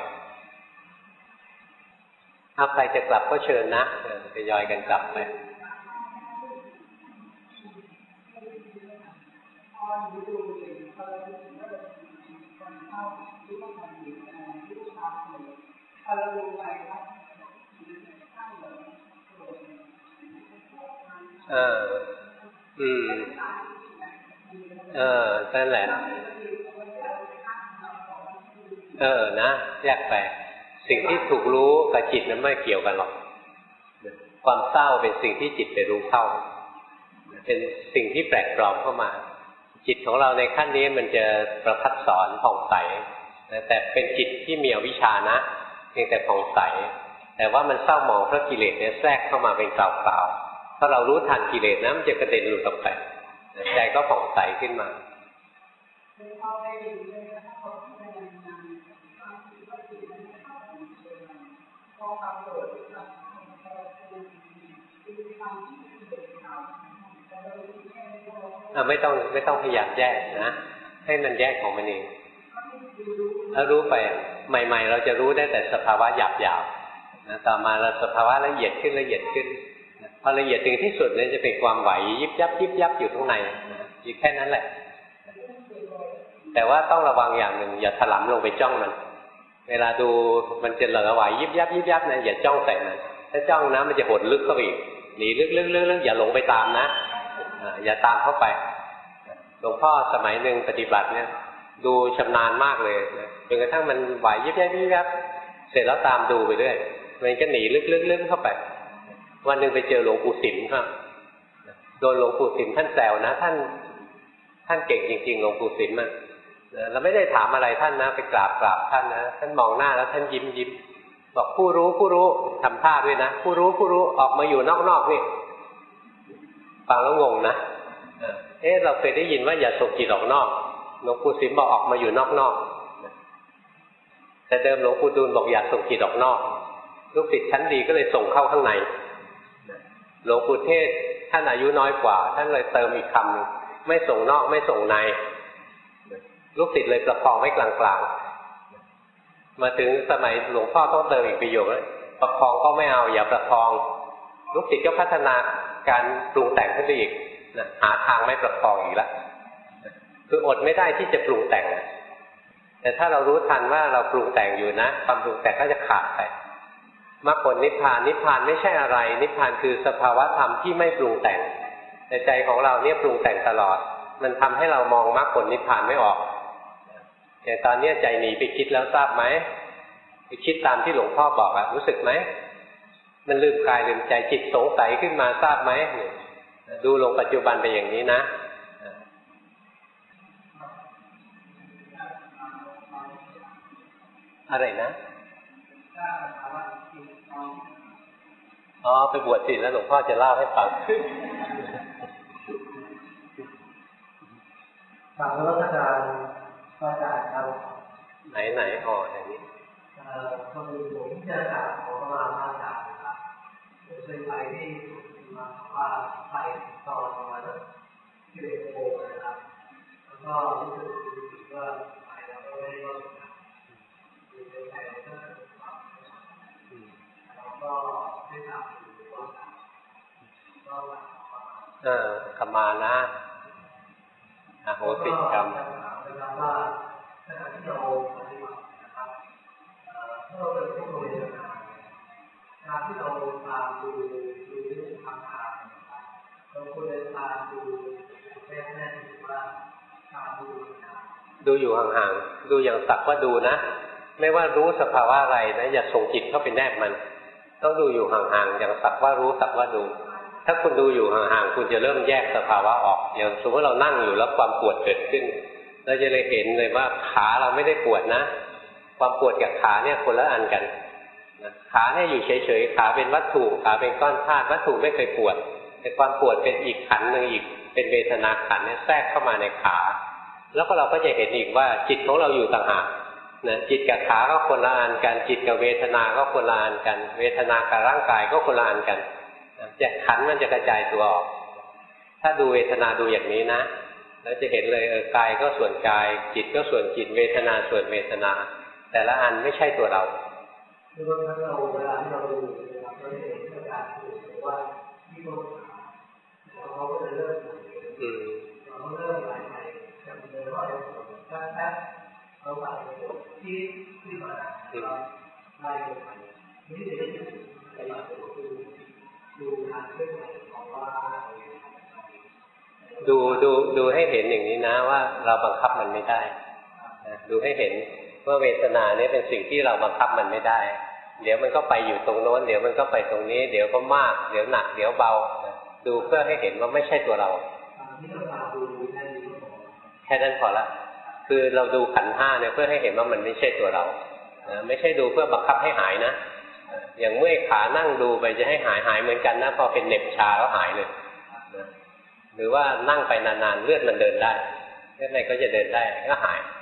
ถ้าใครจะกลับก็เชิญนะจะย่อยกันกลับไปนั่นแหละนะแยกไปสิ่งที่ถูกรู้กับจิตนั้นไม่เกี่ยวกันหรอกความเศร้าเป็นสิ่งที่จิตไปรู้เข้าเป็นสิ่งที่แปลกปลอมเข้ามาจิตของเราในขั้นนี้มันจะประพัดสอนผ่องใสแต่เป็นจิตที่มีอวิชชานะเพียงแต่ผ่องใสแต่ว่ามันเศร้าหมองเพราะกิเลสเนี่ยแทรกเข้ามาเป็นกล่าวๆถ้าเรารู้ทันกิเลสนะมันจะกระเด็นหลุดออกไปใจก็ผ่องใสขึ้นมาไม่ต้องพยายามแยกนะให้มันแยกของมันเองแล้วรู้ไปใหม่ๆเราจะรู้ได้แต่สภาวะหยาบๆนะต่อมาเราสภาวะละเอียดขึ้นพอละเอียดถึงที่สุดเนี่ยจะเป็นความไหวยิบยับอยู่ข้างในนะอยู่แค่นั้นแหละแต่ว่าต้องระวังอย่างหนึ่งอย่าถลำลงไปจ้องมันเวลาดูมันจะไหวยิบยับนะอย่าจ้องใส่มันถ้าจ้องนะมันจะหดลึกเข้าไปอีกหนีลึกอย่าหลงไปตามนะอย่าตามเข้าไปหลวงพ่อสมัยหนึ่งปฏิบัติเนี่ยดูชำนาญมากเลยจนกระทั่งมันไหวยิบยับเสร็จแล้วตามดูไปเรื่อยมันก็หนีลึกเข้าไปวันหนึ่งไปเจอหลวงปู่สิมครับโดนหลวงปู่สิมท่านแซวนะท่านเก่งจริงๆหลวงปู่สิมอ่ะเราไม่ได้ถามอะไรท่านนะไปกราบท่านนะท่านมองหน้าแล้วท่านยิ้มบอกผู้รู้ทำท่าด้วยนะผู้รู้ออกมาอยู่นอกนี่ฟังแล้วงงนะเราเคยได้ยินว่าอย่าส่งจิตออกนอกหลวงปู่สิมบอกออกมาอยู่นอกแต่เดิมหลวงปู่ดูลบอกอย่าส่งจิตออกนอกลูกศิษย์ชั้นดีก็เลยส่งเข้าข้างในหลวงปู่เทศท่านอายุน้อยกว่าท่านเลยเติมอีกคำนึงไม่ส่งนอกไม่ส่งในลูกศิษย์เลยประคองไว้กลางๆมาถึงสมัยหลวงพ่อต้องเติมอีกประโยคเลยประคองก็ไม่เอาอย่าประคองลูกศิษย์ก็พัฒนาการปรุงแต่งขึ้นไปอีกหาทางไม่ประคองอีกแล้วคืออดไม่ได้ที่จะปรุงแต่งแต่ถ้าเรารู้ทันว่าเราปรุงแต่งอยู่นะความปรุงแต่งก็จะขาดไปมรรคผลนิพพานไม่ใช่อะไรนิพพานคือสภาวะธรรมที่ไม่ปรุงแต่งแต่ใจของเราเนี่ยปรุงแต่งตลอดมันทำให้เรามองมรรคผลนิพพานไม่ออกอย่างตอนนี้ใจหนีไปคิดแล้วทราบไหมไปคิดตามที่หลวงพ่อบอกอะรู้สึกไหมมันลืมกายลืมใจจิตสงสัยขึ้นมาทราบไหมดูลงปัจจุบันไปอย่างนี้นะอะไรนะไปบวชสิแล้วหลวงพ่อจะเล่าให้ฟังฟังแล้วอาจารย์ครับไหนอย่างนี้พอดีผมจะกราบขอเข้ามาพระอาจารย์นะครับเคยไปที่มาว่าไปตอนประมาณ11 โมงนะครับแล้วก็รู้สึกว่าไปแล้วก็ไม่ได้ว่าอยู่ในใจก็แล้วก็ได้ทำอยู่ว่าก็ขมานะโหสิกรรมว่าขณะที่เราปฏิบัตินะครับถ้าเราเป็นผู้บริสุทธิ์การที่เราตามดูทางทางเราควรจะตามดูแน่ๆถือว่าตามดูอยู่ห่างๆดูอย่างสักว่าดูนะไม่ว่ารู้สภาวะอะไรนะอย่าส่งจิตเข้าไปแนบมันต้องดูอยู่ห่างๆอย่างสักว่ารู้สักว่าดูถ้าคุณดูอยู่ห่างๆคุณจะเริ่มแยกสภาวะออกอย่างสมมติเรานั่งอยู่แล้วความปวดเกิดขึ้นเราจะเลยเห็นเลยว่าขาเราไม่ได้ปวดนะความปวดกับขาเนี่ยคนละอันกันขาเนี่ยอยู่เฉยๆขาเป็นวัตถุขาเป็นก้อนธาตุวัตถุไม่เคยปวดแต่ความปวดเป็นอีกขันธ์นึงอีกเป็นเวทนาขันธ์เนี่ยแทรกเข้ามาในขาแล้วก็เราก็จะเห็นอีกว่าจิตของเราอยู่ต่างหากนะจิตกับขาก็คนละอันกันจิตกับเวทนาก็คนละอันกันเวทนากับร่างกายก็คนละอันกันขันธ์มันจะกระจายตัวออกถ้าดูเวทนาดูอย่างนี้นะแล้วจะเห็นเลยกายก็ส่วนกายจิตก็ส่วนจิตเวทนาส่วนเวทนาแต่ละอันไม่ใช่ตัวเราคือว่าถ้าเราเวลาที่เราดูนะครับเราเห็นอาการคือว่าที่ต้นขาเขาก็จะเริ่มเขาเริ่มไหลไปจากเดิมว่าแป๊บเราไหลไปที่ขึ้นมาไล่ไปนี่จะได้ถึงไปดูทางเคลื่อนไหวของว่าดูให้เห็นอย่างนี้นะว่าเราบังคับมันไม่ได้ดูให้เห็นว่าเวทนาเนี่ยเป็นสิ่งที่เราบังคับมันไม่ได้เดี๋ยวมันก็ไปอยู่ตรงโน้นเดี๋ยวมันก็ไปตรงนี้เดี๋ยวก็มากเดี๋ยวหนักเดี๋ยวเบาดูเพื่อให้เห็นว่าไม่ใช่ตัวเราแค่นั้นพอละคือเราดูขันธ์ห้าเนี่ยเพื่อให้เห็นว่ามันไม่ใช่ตัวเราไม่ใช่ดูเพื่อบังคับให้หายนะอย่างเมื่อยขานั่งดูไปจะให้หายเหมือนกันนะพอเป็นเหน็บชาแล้วหายเลยหรือว่านั่งไปนานๆเลือดมันเดินได้เลือดในก็จะเดินได้ก็หาย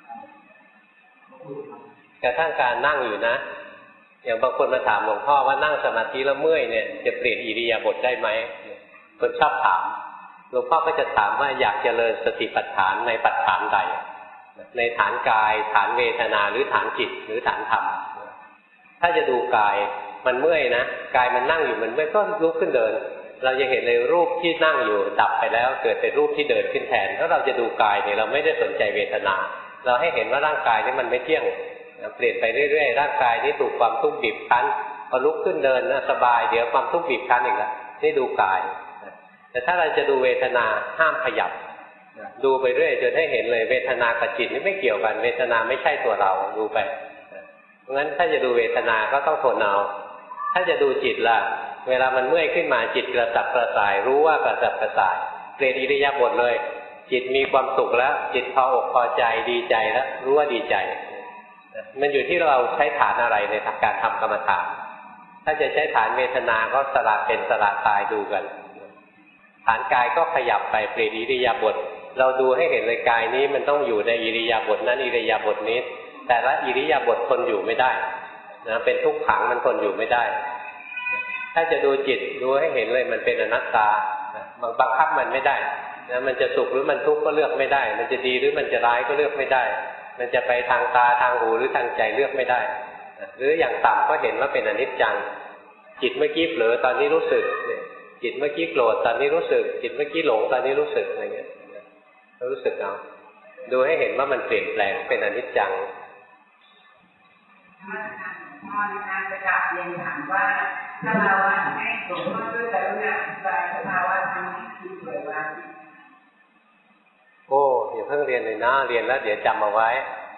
กระทั่งการนั่งอยู่นะอย่างบางคนมาถามหลวงพ่อว่านั่งสมาธิแล้วเมื่อยเนี่ยจะเปลี่ยนอิริยาบถได้ไหมคนชอบถามหลวงพ่อก็จะถามว่าอยากเจริญสติปัฏฐานในปัฏฐานใดในฐานกายฐานเวทนาหรือฐานจิตหรือฐานธรรมถ้าจะดูกายมันเมื่อยนะกายมันนั่งอยู่มันเมื่อยก็ลุกขึ้นเดินเราจะเห็นเลยรูปที่นั่งอยู่ดับไปแล้วเกิดเป็นรูปที่เดินขึ้นแทนถ้าเราจะดูกายเนี่ยเราไม่ได้สนใจเวทนาเราให้เห็นว่าร่างกายนี่มันไม่เที่ยงเปลี่ยนไปเรื่อยๆร่างกายนี้ถูกความทุกข์บีบคั้นพอลุกขึ้นเดินสบายเดี๋ยวความทุกข์บีบคั้นอีกแล้วนี่ดูกายแต่ถ้าเราจะดูเวทนาห้ามขยับดูไปเรื่อยจนให้เห็นเลยเวทนากับจิตนี่ไม่เกี่ยวกันเวทนาไม่ใช่ตัวเราดูไปเพราะงั้นถ้าจะดูเวทนาก็ต้องทนเอาถ้าจะดูจิตล่ะเวลามันเมื่อยขึ้นมาจิตกระสับกระส่ายรู้ว่ากระสับกระส่ายเปลี่ยนอิริยาบถเลยจิตมีความสุขแล้วจิตพออกพอใจดีใจแล้วรู้ว่าดีใจมันอยู่ที่เราใช้ฐานอะไรในการทำกรรมฐานถ้าจะใช้ฐานเวทนาก็สละเป็นสละตายดูกันฐานกายก็ขยับไปเปลี่ยนอิริยาบถเราดูให้เห็นเลยกายนี้มันต้องอยู่ในอิริยาบถนั้นอิริยาบถนี้แต่ละอิริยาบถทนอยู่ไม่ได้นะเป็นทุกขังมันทนอยู่ไม่ได้ถ้าจะดูจิตดูให้เห็นเลยมันเป็นอนัตตาบังคับมันไม่ได้นะมันจะสุขหรือมันทุกข์ก็เลือกไม่ได้มันจะดีหรือมันจะร้ายก็เลือกไม่ได้มันจะไปทางตาทางหูหรือทางใจเลือกไม่ได้หรืออย่างต่ำก็เห็นว่าเป็นอนิจจังจิตเมื่อกี้เผลอตอนนี้รู้สึกจิตเมื่อกี้โกรธตอนนี้รู้สึกจิตเมื่อกี้หลงตอนนี้รู้สึกอะไรเงี้ยรู้สึกเอาดูให้เห็นว่ามันเปลี่ยนแปลงเป็นอนิจจังพ่อนะคะจะกลับเรียนถามว่าถ้าเราให้หลวงพ่อช่วยกรุณาอธิบายสภาวะธรรมที่คือปล่อยวางโอ้อย่าเพิ่งเรียนเลยนะเรียนแล้วเดี๋ยวจำเอาไว้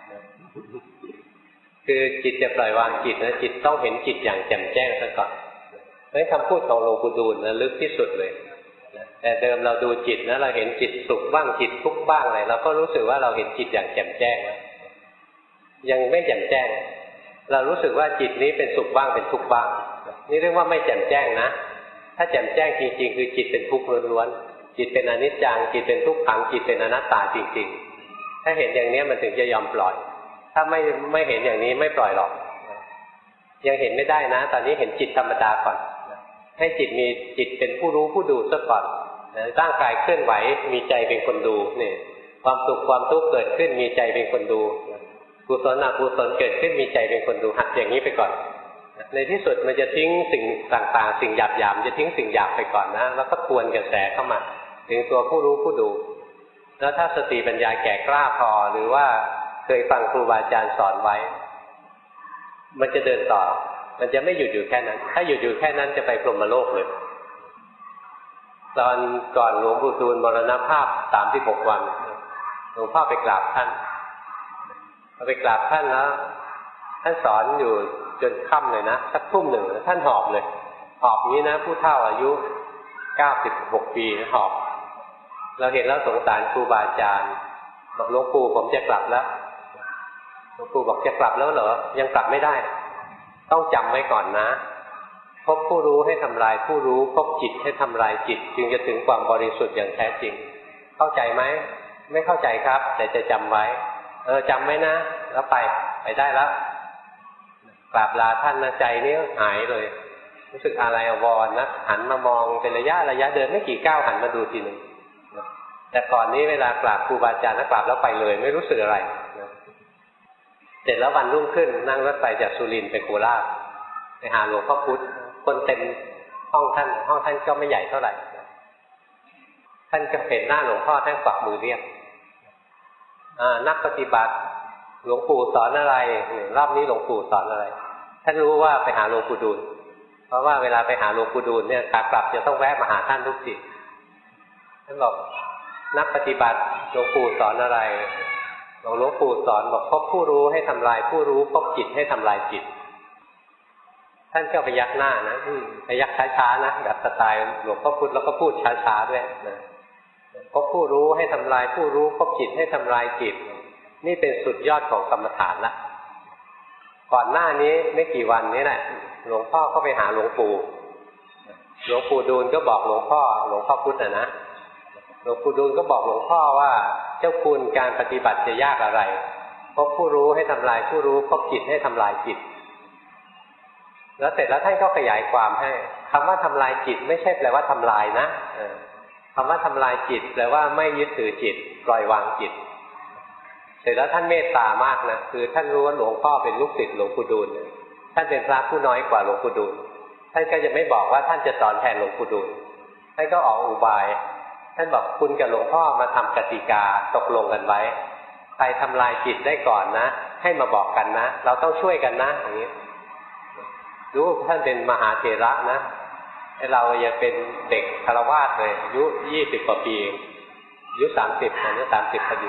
คือจิตจะปล่อยวางจิตนะจิตต้องเห็นจิตอย่างแจ่มแจ้งซะก่อนเพราะคำพูดของหลวงปู่ดูลนะลึกที่สุดเลยแต่เดิมเราดูจิตนะเราเห็นจิตสุขบ้างจิตทุกข์บ้างอะไรเราก็รู้สึกว่าเราเห็นจิตอย่างแจ่มแจ้งแล้วยังไม่แจ่มแจ้งเรารู้สึกว่าจิตนี้เป็นสุขบ้างเป็นทุกข์บ้างนี่เรียกว่าไม่แจ่มแจ้งนะถ้าแจ่มแจ้งจริงๆคือจิตเป็นทุกข์ล้วนๆจิตเป็นอนิจจังจิตเป็นทุกขังจิตเป็นอนัตตาจริงๆถ้าเห็นอย่างนี้มันถึงจะยอมปล่อยถ้าไม่เห็นอย่างนี้ไม่ปล่อยหรอกยังเห็นไม่ได้นะตอนนี้เห็นจิตธรรมดาก่อนให้จิตมีจิตเป็นผู้รู้ผู้ดูซะก่อนร่างกายเคลื่อนไหวมีใจเป็นคนดูนี่ความสุขความทุกข์เกิดขึ้นมีใจเป็นคนดูกุศลอกุศลเกิดขึ้นมีใจเป็นคนดูหัดอย่างนี้ไปก่อนในที่สุดมันจะทิ้งสิ่งต่างๆสิ่งหยาบๆจะทิ้งสิ่งหยาบไปก่อนนะแล้วก็ทวนกระแสเข้ามาถึงตัวผู้รู้ผู้ดูแล้วถ้าสติปัญญาแก่กล้าพอหรือว่าเคยฟังครูบาอาจารย์สอนไว้มันจะเดินต่อมันจะไม่หยุดอยู่แค่นั้นถ้าหยุดอยู่แค่นั้นจะไปพรหมโลกเลยตอนก่อนหลวงปู่ดูลมรณภาพ36 วันหลวงพ่อไปกราบท่านไปกราบท่านแล้วท่านสอนอยู่จนค่ำเลยนะสักทุ่มหนึ่งท่านหอบเลยหอบนี้นะผู้เฒ่าอายุ96 ปีหอบเราเห็นแล้วสงสารครูบาอาจารย์บอกหลวงปู่ผมจะกลับแล้วหลวงปู่บอกจะกลับแล้วเหรอยังกลับไม่ได้ต้องจำไว้ก่อนนะพบผู้รู้ให้ทำลายผู้รู้พบจิตให้ทำลายจิตจึงจะถึงความบริสุทธิ์อย่างแท้จริงเข้าใจไหมไม่เข้าใจครับแต่จะจำไว้จำไว้นะแล้วไปได้แล้วกราบลาท่านนะใจนี่หายเลยรู้สึกอะไรอวรนะหันมามองเป็นระยะเดินไม่กี่ก้าวหันมาดูทีหนึ่งแต่ก่อนนี้เวลากราบครูบาอาจารย์กราบแล้วไปเลยไม่รู้สึกอะไรเสร็จแล้ววันรุ่งขึ้นนั่งรถไฟจากสุรินทร์ไปโคราชไปหาหลวงพ่อพุธคนเต็มห้องท่านก็ไม่ใหญ่เท่าไหร่ท่านก็เห็นหน้าหลวงพ่อท่านกวักมือเรียกนักปฏิบัติหลวงปู่สอนอะไรรอบนี้หลวงปู่สอนอะไรท่านรู้ว่าไปหาหลวงปู่ดูลเพราะว่าเวลาไปหาหลวงปู่ดูลเนี่ยขากลับจะต้องแวะมาหาท่านทุกทีท่านบอกนักปฏิบัติหลวงปู่สอนอะไรหลวงปู่สอนบอกพบผู้รู้ให้ทำลายผู้รู้พบจิตให้ทำลายจิตท่านก็พยักหน้านะพยักช้าๆนะแบบสไตล์หลวงพ่อพุธแล้วก็พูดช้าๆด้วยนะพบผู้รู้ให้ทำลายผู้รู้พบจิตให้ทำลายจิตนี่เป็นสุดยอดของกรรมฐานละก่อนหน้านี้ไม่กี่วันนี้แหละหลวงพ่อก็ไปหาหลวงปู่ดูลก็บอกหลวงพ่อพุธนะหลวงปู่ดูลก็บอกหลวงพ่อว่าเจ้าคุณการปฏิบัติจะยากอะไรพบผู้รู้ให้ทำลายผู้รู้พบจิตให้ทำลายจิตแล้วเสร็จแล้วท่านก็ขยายความให้คำว่าทำลายจิตไม่ใช่แปลว่าทำลายนะคำว่าทำลายจิตแปลว่าไม่ยึดถือจิตปล่อยวางจิตเสร็จแล้วท่านเมตตามากนะคือท่านรู้ว่าหลวงพ่อเป็นลูกศิษย์หลวงปู่ดูลท่านเป็นพระผู้น้อยกว่าหลวงปู่ดูลท่านก็จะไม่บอกว่าท่านจะสอนแทนหลวงปู่ดูลท่านก็ออกอุบายท่านบอกคุณกับหลวงพ่อมาทำกติกาตกลงกันไว้ใครทำลายจิตได้ก่อนนะให้มาบอกกันนะเราต้องช่วยกันนะอย่างนี้รู้ท่านเป็นมหาเถระนะเรายังเป็นเด็กฆราวาสเลยอายุ20 กว่าปีเองอายุ30ตอนนี้30พอดี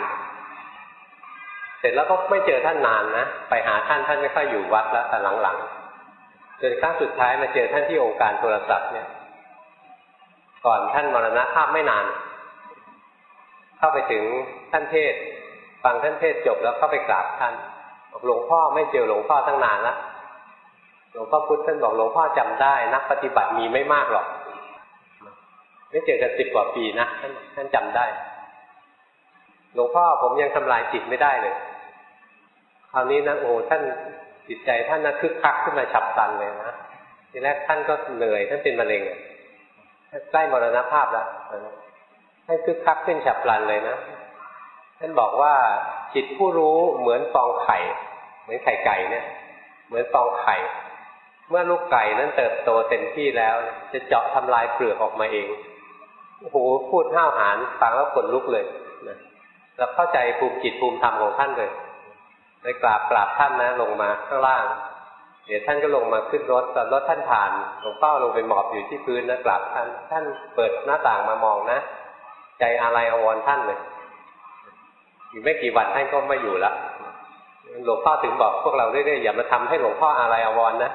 เสร็จแล้วก็ไม่เจอท่านนานนะไปหาท่านไม่ค่อยอยู่วัดแล้วแต่หลังจนครั้งสุดท้ายมาเจอท่านที่องค์การโทรศัพท์เนี่ยก่อนท่านมรณภาพไม่นานเข้าไปถึงท่านเทศฟังท่านเทศจบแล้วเข้าไปกราบท่านบอกหลวงพ่อไม่เจอหลวงพ่อตั้งนานแล้วหลวงพ่อพุธท่านบอกหลวงพ่อจำได้นักปฏิบัติมีไม่มากหรอกไม่เจอกัน10 กว่าปีนะท่านจำได้หลวงพ่อผมยังทำลายจิตไม่ได้เลยคราวนี้นะโอ้ท่านจิตใจท่านน่ะคึกคักขึ้นมาฉับพลันเลยนะทีแรกท่านก็เหนื่อยท่านเป็นมะเร็งใกล้มรณภาพแล้วท่านคึกคักขึ้นฉับพลันเลยนะท่านบอกว่าจิตผู้รู้เหมือนฟองไข่เหมือนไข่ไก่เนี่ยเหมือนฟองไข่เมื่อลูกไก่นั้นเติบโตเต็มที่แล้วจะเจาะทำลายเปลือกออกมาเองโอ้โหพูดห้าวหาญฟังแล้วขนลุกเลยนะเราเข้าใจภูมิจิตภูมิธรรมของท่านเลยไปกราบท่านนะลงมาข้างล่างเดี๋ยวท่านก็ลงมาขึ้นรถตอนรถท่านผ่านหลวงพ่อลงไปหมอบอยู่ที่พื้นนะกราบท่านเปิดหน้าต่างมามองนะใจอะไรอาวรณ์ท่านเลยอีกไม่กี่วันท่านก็ไม่อยู่ละหลวงพ่อถึงบอกพวกเราเรื่อยๆอย่ามาทำให้หลวงพ่ออะไรอาวรณ์นะ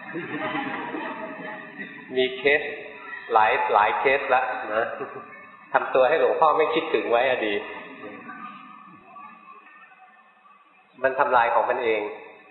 มีเคสหลายเคสละนะทำตัวให้หลวงพ่อไม่คิดถึงไว้อดีตมันทำลายของมันเอง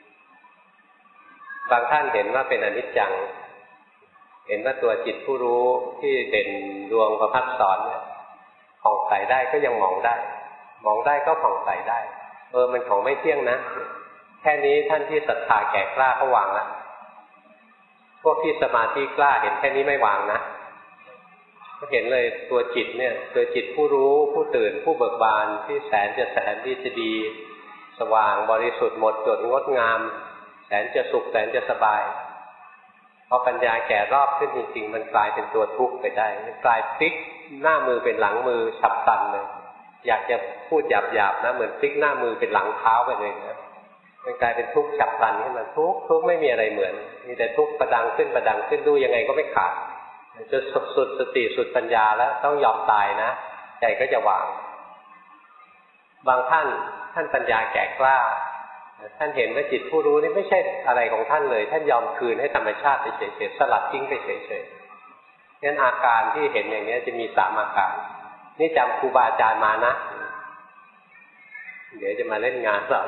บางท่านเห็นว่าเป็นอนิจจังเห็นว่าตัวจิตผู้รู้ที่เด่นดวงประภัสสรเนี่ยผ่องใสได้ก็ยังมองได้ก็ผ่องใสได้มันของไม่เที่ยงนะแค่นี้ท่านที่ศรัทธาแก่กล้าเขาวางแล้วพวกที่สมาธิกล้าเห็นแค่นี้ไม่วางนะก็เห็นเลยตัวจิตเนี่ยตัวจิตผู้รู้ผู้ตื่นผู้เบิกบานที่แสนที่จะดีสว่างบริสุทธิ์หมดจดงดงามแสนจะสุขแสนจะสบายพอปัญญาแก่รอบขึ้นจริงๆมันกลายเป็นตัวทุกข์ไปได้มันกลายพลิกหน้ามือเป็นหลังมือฉับพลันเลยอยากจะพูดหยาบๆนะเหมือนพลิกหน้ามือเป็นหลังเท้าไปเลยนะมันกลายเป็นทุกข์ฉับพลันขึ้นมาทุกข์ไม่มีอะไรเหมือนมีแต่ทุกข์ประดังขึ้นดูยังไงก็ไม่ขาดจะสุดสติสุดปัญญาแล้วต้องยอมตายนะใจก็จะวางบางท่านปัญญาแก่กล้าท่านเห็นว่าจิตผู้รู้นี่ไม่ใช่อะไรของท่านเลยท่านยอมคืนให้ธรรมชาติไปเฉยๆสลัดทิ้งไปเฉยๆงั้นอาการที่เห็นอย่างนี้จะมี3 อาการนี่จำครูบาอาจารย์มานะเดี๋ยวจะมาเล่นงานเรา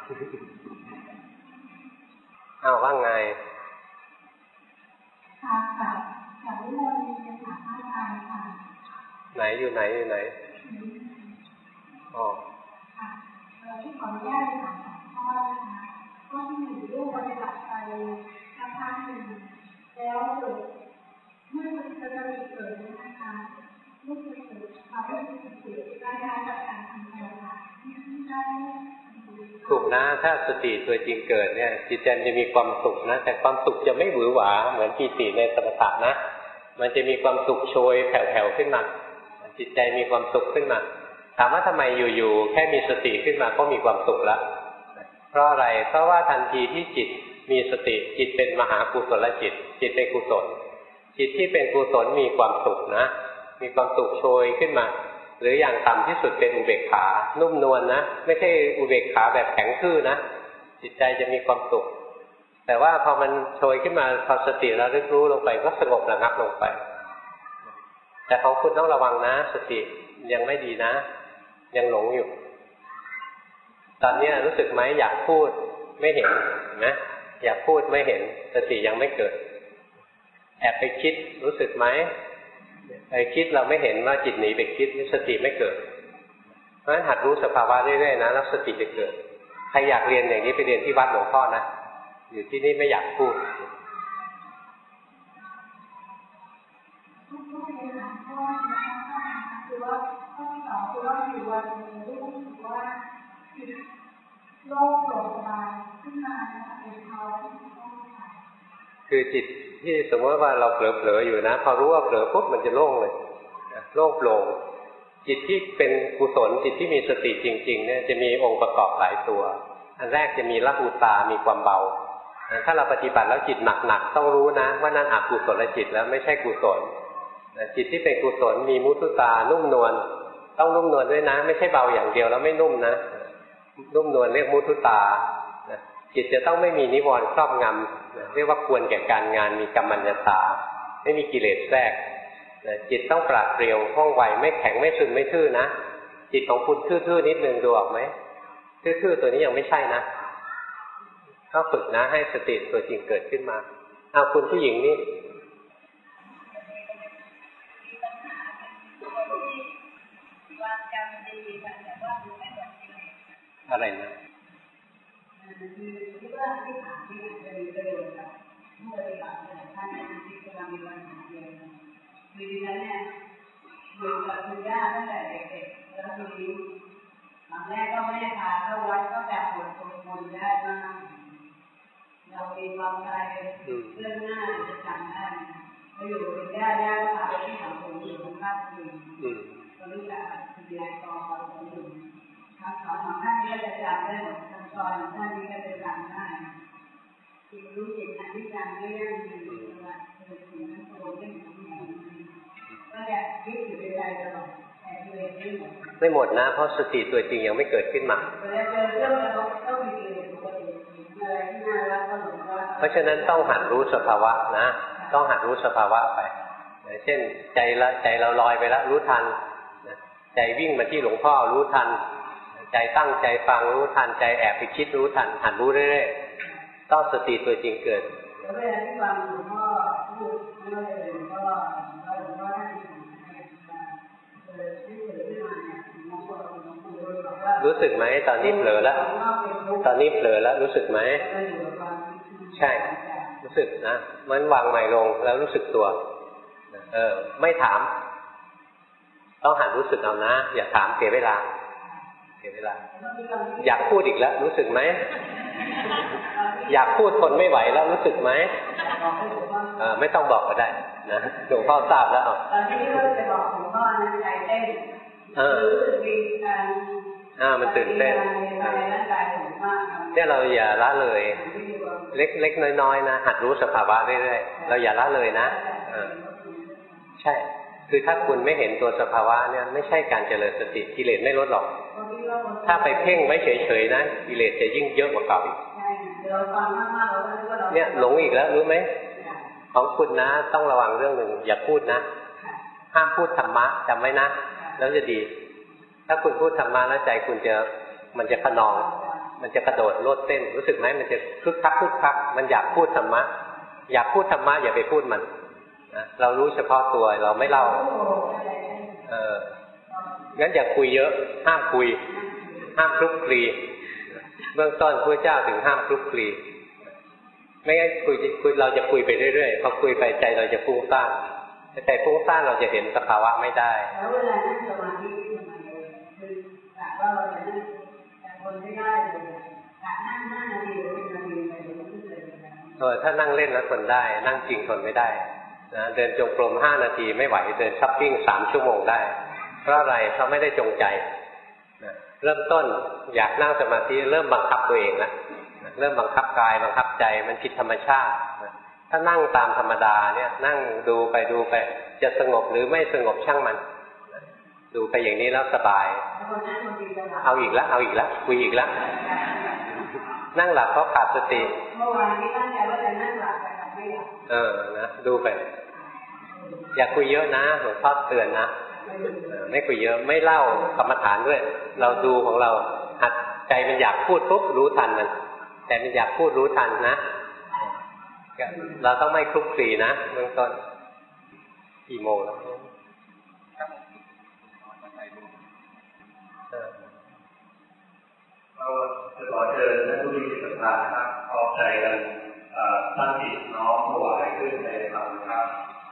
ว่าไงค่ะจากวิโมลีเป็นถามอาจารย์ค่ะไหนอยู่ไหนอ๋อค่ะที่ขออนุญาตถามข้อนะคะข้อที่1ลูกปฏิบัติไปสักพักหนึ่งแล้วเกิดเมื่อมันจะมีเกิดนะคะลูกจะเกิดความรู้สึกเสียใจจากการทำงานค่ะที่ได้ถูกนะถ้าสติตัวจริงเกิดเนี่ยจิตใจจะมีความสุขนะแต่ความสุขจะไม่หวือหวาเหมือนปีติในสมถะนะมันจะมีความสุขโชยแผ่วๆขึ้นมาจิตใจมีความสุขขึ้นมาถามว่าทำไมอยู่ๆแค่มีสติขึ้นมาก็มีความสุขแล้วเพราะอะไรเพราะว่าทันทีที่จิตมีสติจิตเป็นมหากุศลจิตเป็นกุศลจิตที่เป็นกุศลมีความสุขนะมีความสุขโชยขึ้นมาหรืออย่างต่ำที่สุดเป็นอุเบกขานุ่มนวลนะไม่ใช่อุเบกขาแบบแข็งทื่อนะจิตใจจะมีความสุขแต่ว่าพอมันโชยขึ้นมาพอสติระลึกรู้ลงไปก็สงบระงับลงไปแต่ของคุณต้องระวังนะสติยังไม่ดีนะยังหลงอยู่ตอนนี้รู้สึกไหมอยากพูดไม่เห็นนะอยากพูดไม่เห็นสติยังไม่เกิดแอบไปคิดรู้สึกไหมไปคิดเราไม่เห็นว่าจิตหนีไปคิดสติไม่เกิดเพราะฉะนั้นหัดรู้สภาวะเรื่อยๆนะแล้วสติจะเกิดใครอยากเรียนอย่างนี้ไปเรียนที่วัดหลวงพ่อนะอยู่ที่นี่ไม่อยากพูดคือว่าข้อที่2คือว่าอยู่วันนึงรู้สึกว่าโลกโปร่งสบายขึ้นมาเป็นภาวะที่ต้องการคือจิตที่สมมติว่าเราเผลอๆอยู่นะพอรู้ว่าเผลอปุ๊บมันจะโล่งเลยโล่งโปร่งจิตที่เป็นกุศลจิตที่มีสติจริงๆเนี่ยจะมีองค์ประกอบหลายตัวอันแรกจะมีละหุตามีความเบาถ้าเราปฏิบัติแล้วจิตหนักๆต้องรู้นะว่านั่นอกุศลจิตแล้วไม่ใช่กุศลจิตที่เป็นกุศลมีมุทุตานุ่มนวลต้องนุ่มนวลด้วยนะไม่ใช่เบาอย่างเดียวแล้วไม่นุ่มนะนุ่มนวลเรียกมุทุตาจิตจะต้องไม่มีนิวรณ์ครอบงำเรียกว่าควรแก่การงานมีกัมมัญญตาไม่มีกิเลสแทรกจิตต้องปราดเปรียวว่องไวไม่แข็งไม่ซึมไม่ทื่อนะจิตของคุณทื่อๆนิดนึงดูออกไหมทื่อๆตัวนี้ยังไม่ใช่นะก็ฝึกนะให้สติตัวจริงเกิดขึ้นมาเอาคุณผู้หญิงนี่อะไรนะคือที่ว่าที่ถามที่อาจจะมีประโยชน์กับผู้ปฏิบัติแต่ท่านที่กำลังมีปัญหาเดียวกันคือดิฉันเนี่ยอยู่กับคุณย่าตั้งแต่เด็กๆแล้วทีนี้หลังแรกก็ไม่ได้พาเข้าวัดก็แบบปวดคนได้มากเรามีความใจเรื่องหน้าจะจำได้เราอยู่กับคุณย่าก็พาไปที่สังคมอยู่ของภาคอื่นตอนนี้จะคุณยายกอเราอยู่คำสอนของท่านนี้ก็จะจำได้หมดคำสอนของท่านนี้ก็จะจำได้จิตรู้จิตอนิจจังไม่ยั่งยืนว่าคือสิ่งนั้นโตไม่หมดก็จะคิดอยู่ในใจตลอดแต่ตัวเองไม่หมดนะเพราะสติตัวจริงยังไม่เกิดขึ้นมาเพราะฉะนั้นต้องหัดรู้สภาวะนะต้องหัดรู้สภาวะไปเช่นใจเราลอยไปแล้วรู้ทันใจวิ่งมาที่หลวงพ่อรู้ทันใจตั้งใจฟังรู้ทันใจแอบไปคิดรู้ทันหัดรู้เรื่อยๆต้องสติตัวจริงเกิดเวลาที่ฟังหลวงพ่อพูดไม่ว่าจะเป็นหลวงพ่อท่านรู้สึกไหมตอนนี้เผลอแล้วรู้สึกไหมใช่รู้สึกนะมันวางใหม่ลงแล้วรู้สึกตัวไม่ถามต้องหัดรู้สึกเอานะอย่าถามเสียเวลาอยากพูดอีกแล้วรู้สึกไหมอยากพูดทนไม่ไหวแล้วรู้สึกไหมไม่ต้องบอกก็ได้นะหลวงพ่อทราบแล้วตอนที่เราจะบอกหลวงพ่อนั้นใจเต้นรู้สึกดีมันตื่นเต้นเนี่ยเราอย่าละเลยเล็กๆน้อยๆนะหัดรู้สภาวะเรื่อยๆเราอย่าละเลยนะใช่คือถ้าคุณไม่เห็นตัวสภาวะเนี่ยไม่ใช่การเจริญสติกิเลสไม่ลดหรอกถ้าไปเพ่งไว้เฉยๆนะกิเลสจะยิ่งเยอะกว่าเก่าอีกเนี่ยหลงอีกแล้วรู้ไหมของคุณนะต้องระวังเรื่องหนึ่งอย่าพูดนะห้ามพูดธรรมะจำไว้นะแล้วจะดีถ้าคุณพูดธรรมะแล้วใจคุณมันจะขนองมันจะกระโดดโลดเต้นรู้สึกไหมมันจะคึกคักมันอยากพูดธรรมะอย่าไปพูดมันนะเรารู้เฉพาะตัวเราไม่เล่างั้นอย่าคุยเยอะห้ามคุยห้ามคลุกคลีเบื้องต้นพระเจ้าถึงห้ามคลุกคลีไม่งั้นคุยเราจะคุยไปเรื่อยๆพอคุยไปใจเราจะฟุ้งซ่านใจฟุ้งซ่านเราจะเห็นสภาวะไม่ได้แล้วเวลานั่งสมาธิคือว่าเราจะนั่งแต่คนไม่ได้เลยนั่ง5 นาทีหรือ10 นาทีไปเดี๋ยวมันขึ้นเลยถ้านั่งเล่นแล้วทนได้นั่งจริงทนไม่ได้นะเดินจงกรม5 นาทีไม่ไหวเดินช้อปปิ้ง3 ชั่วโมงได้เพราะอะไรเพราะไม่ได้จงใจนะเริ่มต้นอยากนั่งสมาธิเริ่มบังคับตัวเองนะเริ่มบังคับกายบังคับใจมันผิดธรรมชาตินะถ้านั่งตามธรรมดาเนี่ยนั่งดูไปจะสงบหรือไม่สงบช่างมันดูไปอย่างนี้แล้วสบายเอาอีกแล้วคุยอีกแล้วนั่งหลับเพราะขาดสติเมื่อวานนี้ตั้งใจว่าจะนั่งหลับแต่ไม่หลับนะดูไปอย่าคุยเยอะนะหลวงพ่อเตือนนะไม่คุยเยอะไม่เล่ากรรมฐานด้วยเราดูของเราหัดใจมันอยากพูดปุ๊บรู้ทันมันแต่มันอยากพูดรู้ทันนะเราต้องไม่คลุกคลีนะเบื้องต้นกี่โมงแล้วจะขอเชิญท่านผู้มีจิตศรัทธาครับออกใจกันตั้งจิตน้อมถวายขึ้นในธรรมครับ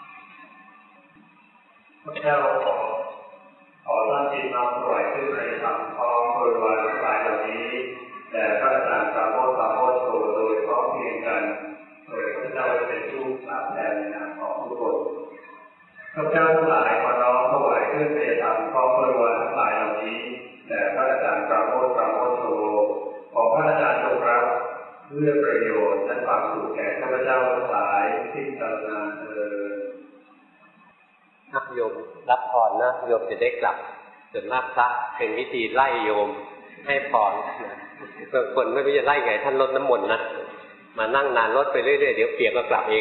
พระเจ้าขอตั้งจิตน้อมถวายขึ้นในธรรมพร้อมบริวารทั้งหลายเหล่านี้แต่พระอาจารย์ปราโมทโสโดยพร้อมเพรียงกันโดยพระเจ้าเป็นผู้สามแทนในนามของทุกคนพระเจ้าทั้งหลายขอน้อมถวายขึ้นในธรรมพร้อมบริวารทั้งหลายเหล่านี้แต่พระอาจารย์ปราโมทโสขอพระอาจารย์จงรับเพื่อประโยชน์และความสุขแก่ข้าพเจ้าทั้งหลายที่ตระหนักโยมรับพรนะโยมจะได้กลับส่วนมากพระเป็นวิธีไล่โยมให้พรบางคนไม่รู้จะไล่ไงท่านรดน้ำมนต์นะมานั่งนานรดไปเรื่อยๆเดี๋ยวเปียกก็กลับเอง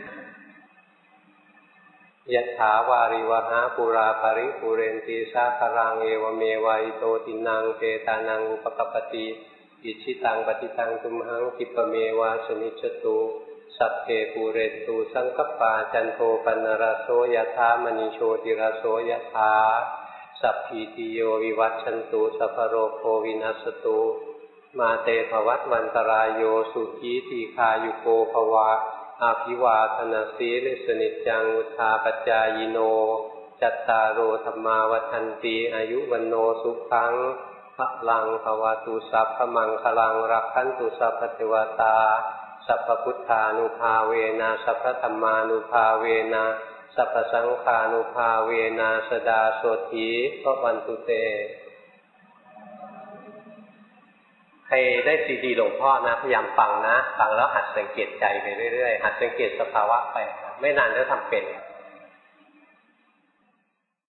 ยะถาวาริวหาปุราภริปุเรนติสาคารังเอวเมวะอิโตตินังเปตานังอุปกัปปติอิชิตังปฏิตังตุมหังคิปเมวะสมิจฉตุสัพเพปูเรตุสังคปาจันโทปนรโสยถามณีโชติรโสยถาสัพพิติโยวิวัชชันตุสัพพโรโควินัสตุมาเตภวัตวันตรายโยสุขีทีคายุโกภวะอาภิวาทนาสีลิสนิจังอุทาปัจจายโนจัตตารโอธรรมาวัฏันติอายุวันโนสุขังพลังภวตุสัพพมังคลังรักขันตุสัพพเทวตาสัพพพุทธานุภาเวนะสัพพธัมมานุภาเวนะสัพพสังฆานุภาเวนะสดาโสถีพระวันตุเตใครได้ซีดีหลวงพ่อนะพยายามฟังนะฟังแล้วหัดสังเกตใจไปเรื่อยๆหัดสังเกตสภาวะไปไม่นานก็ทำเป็น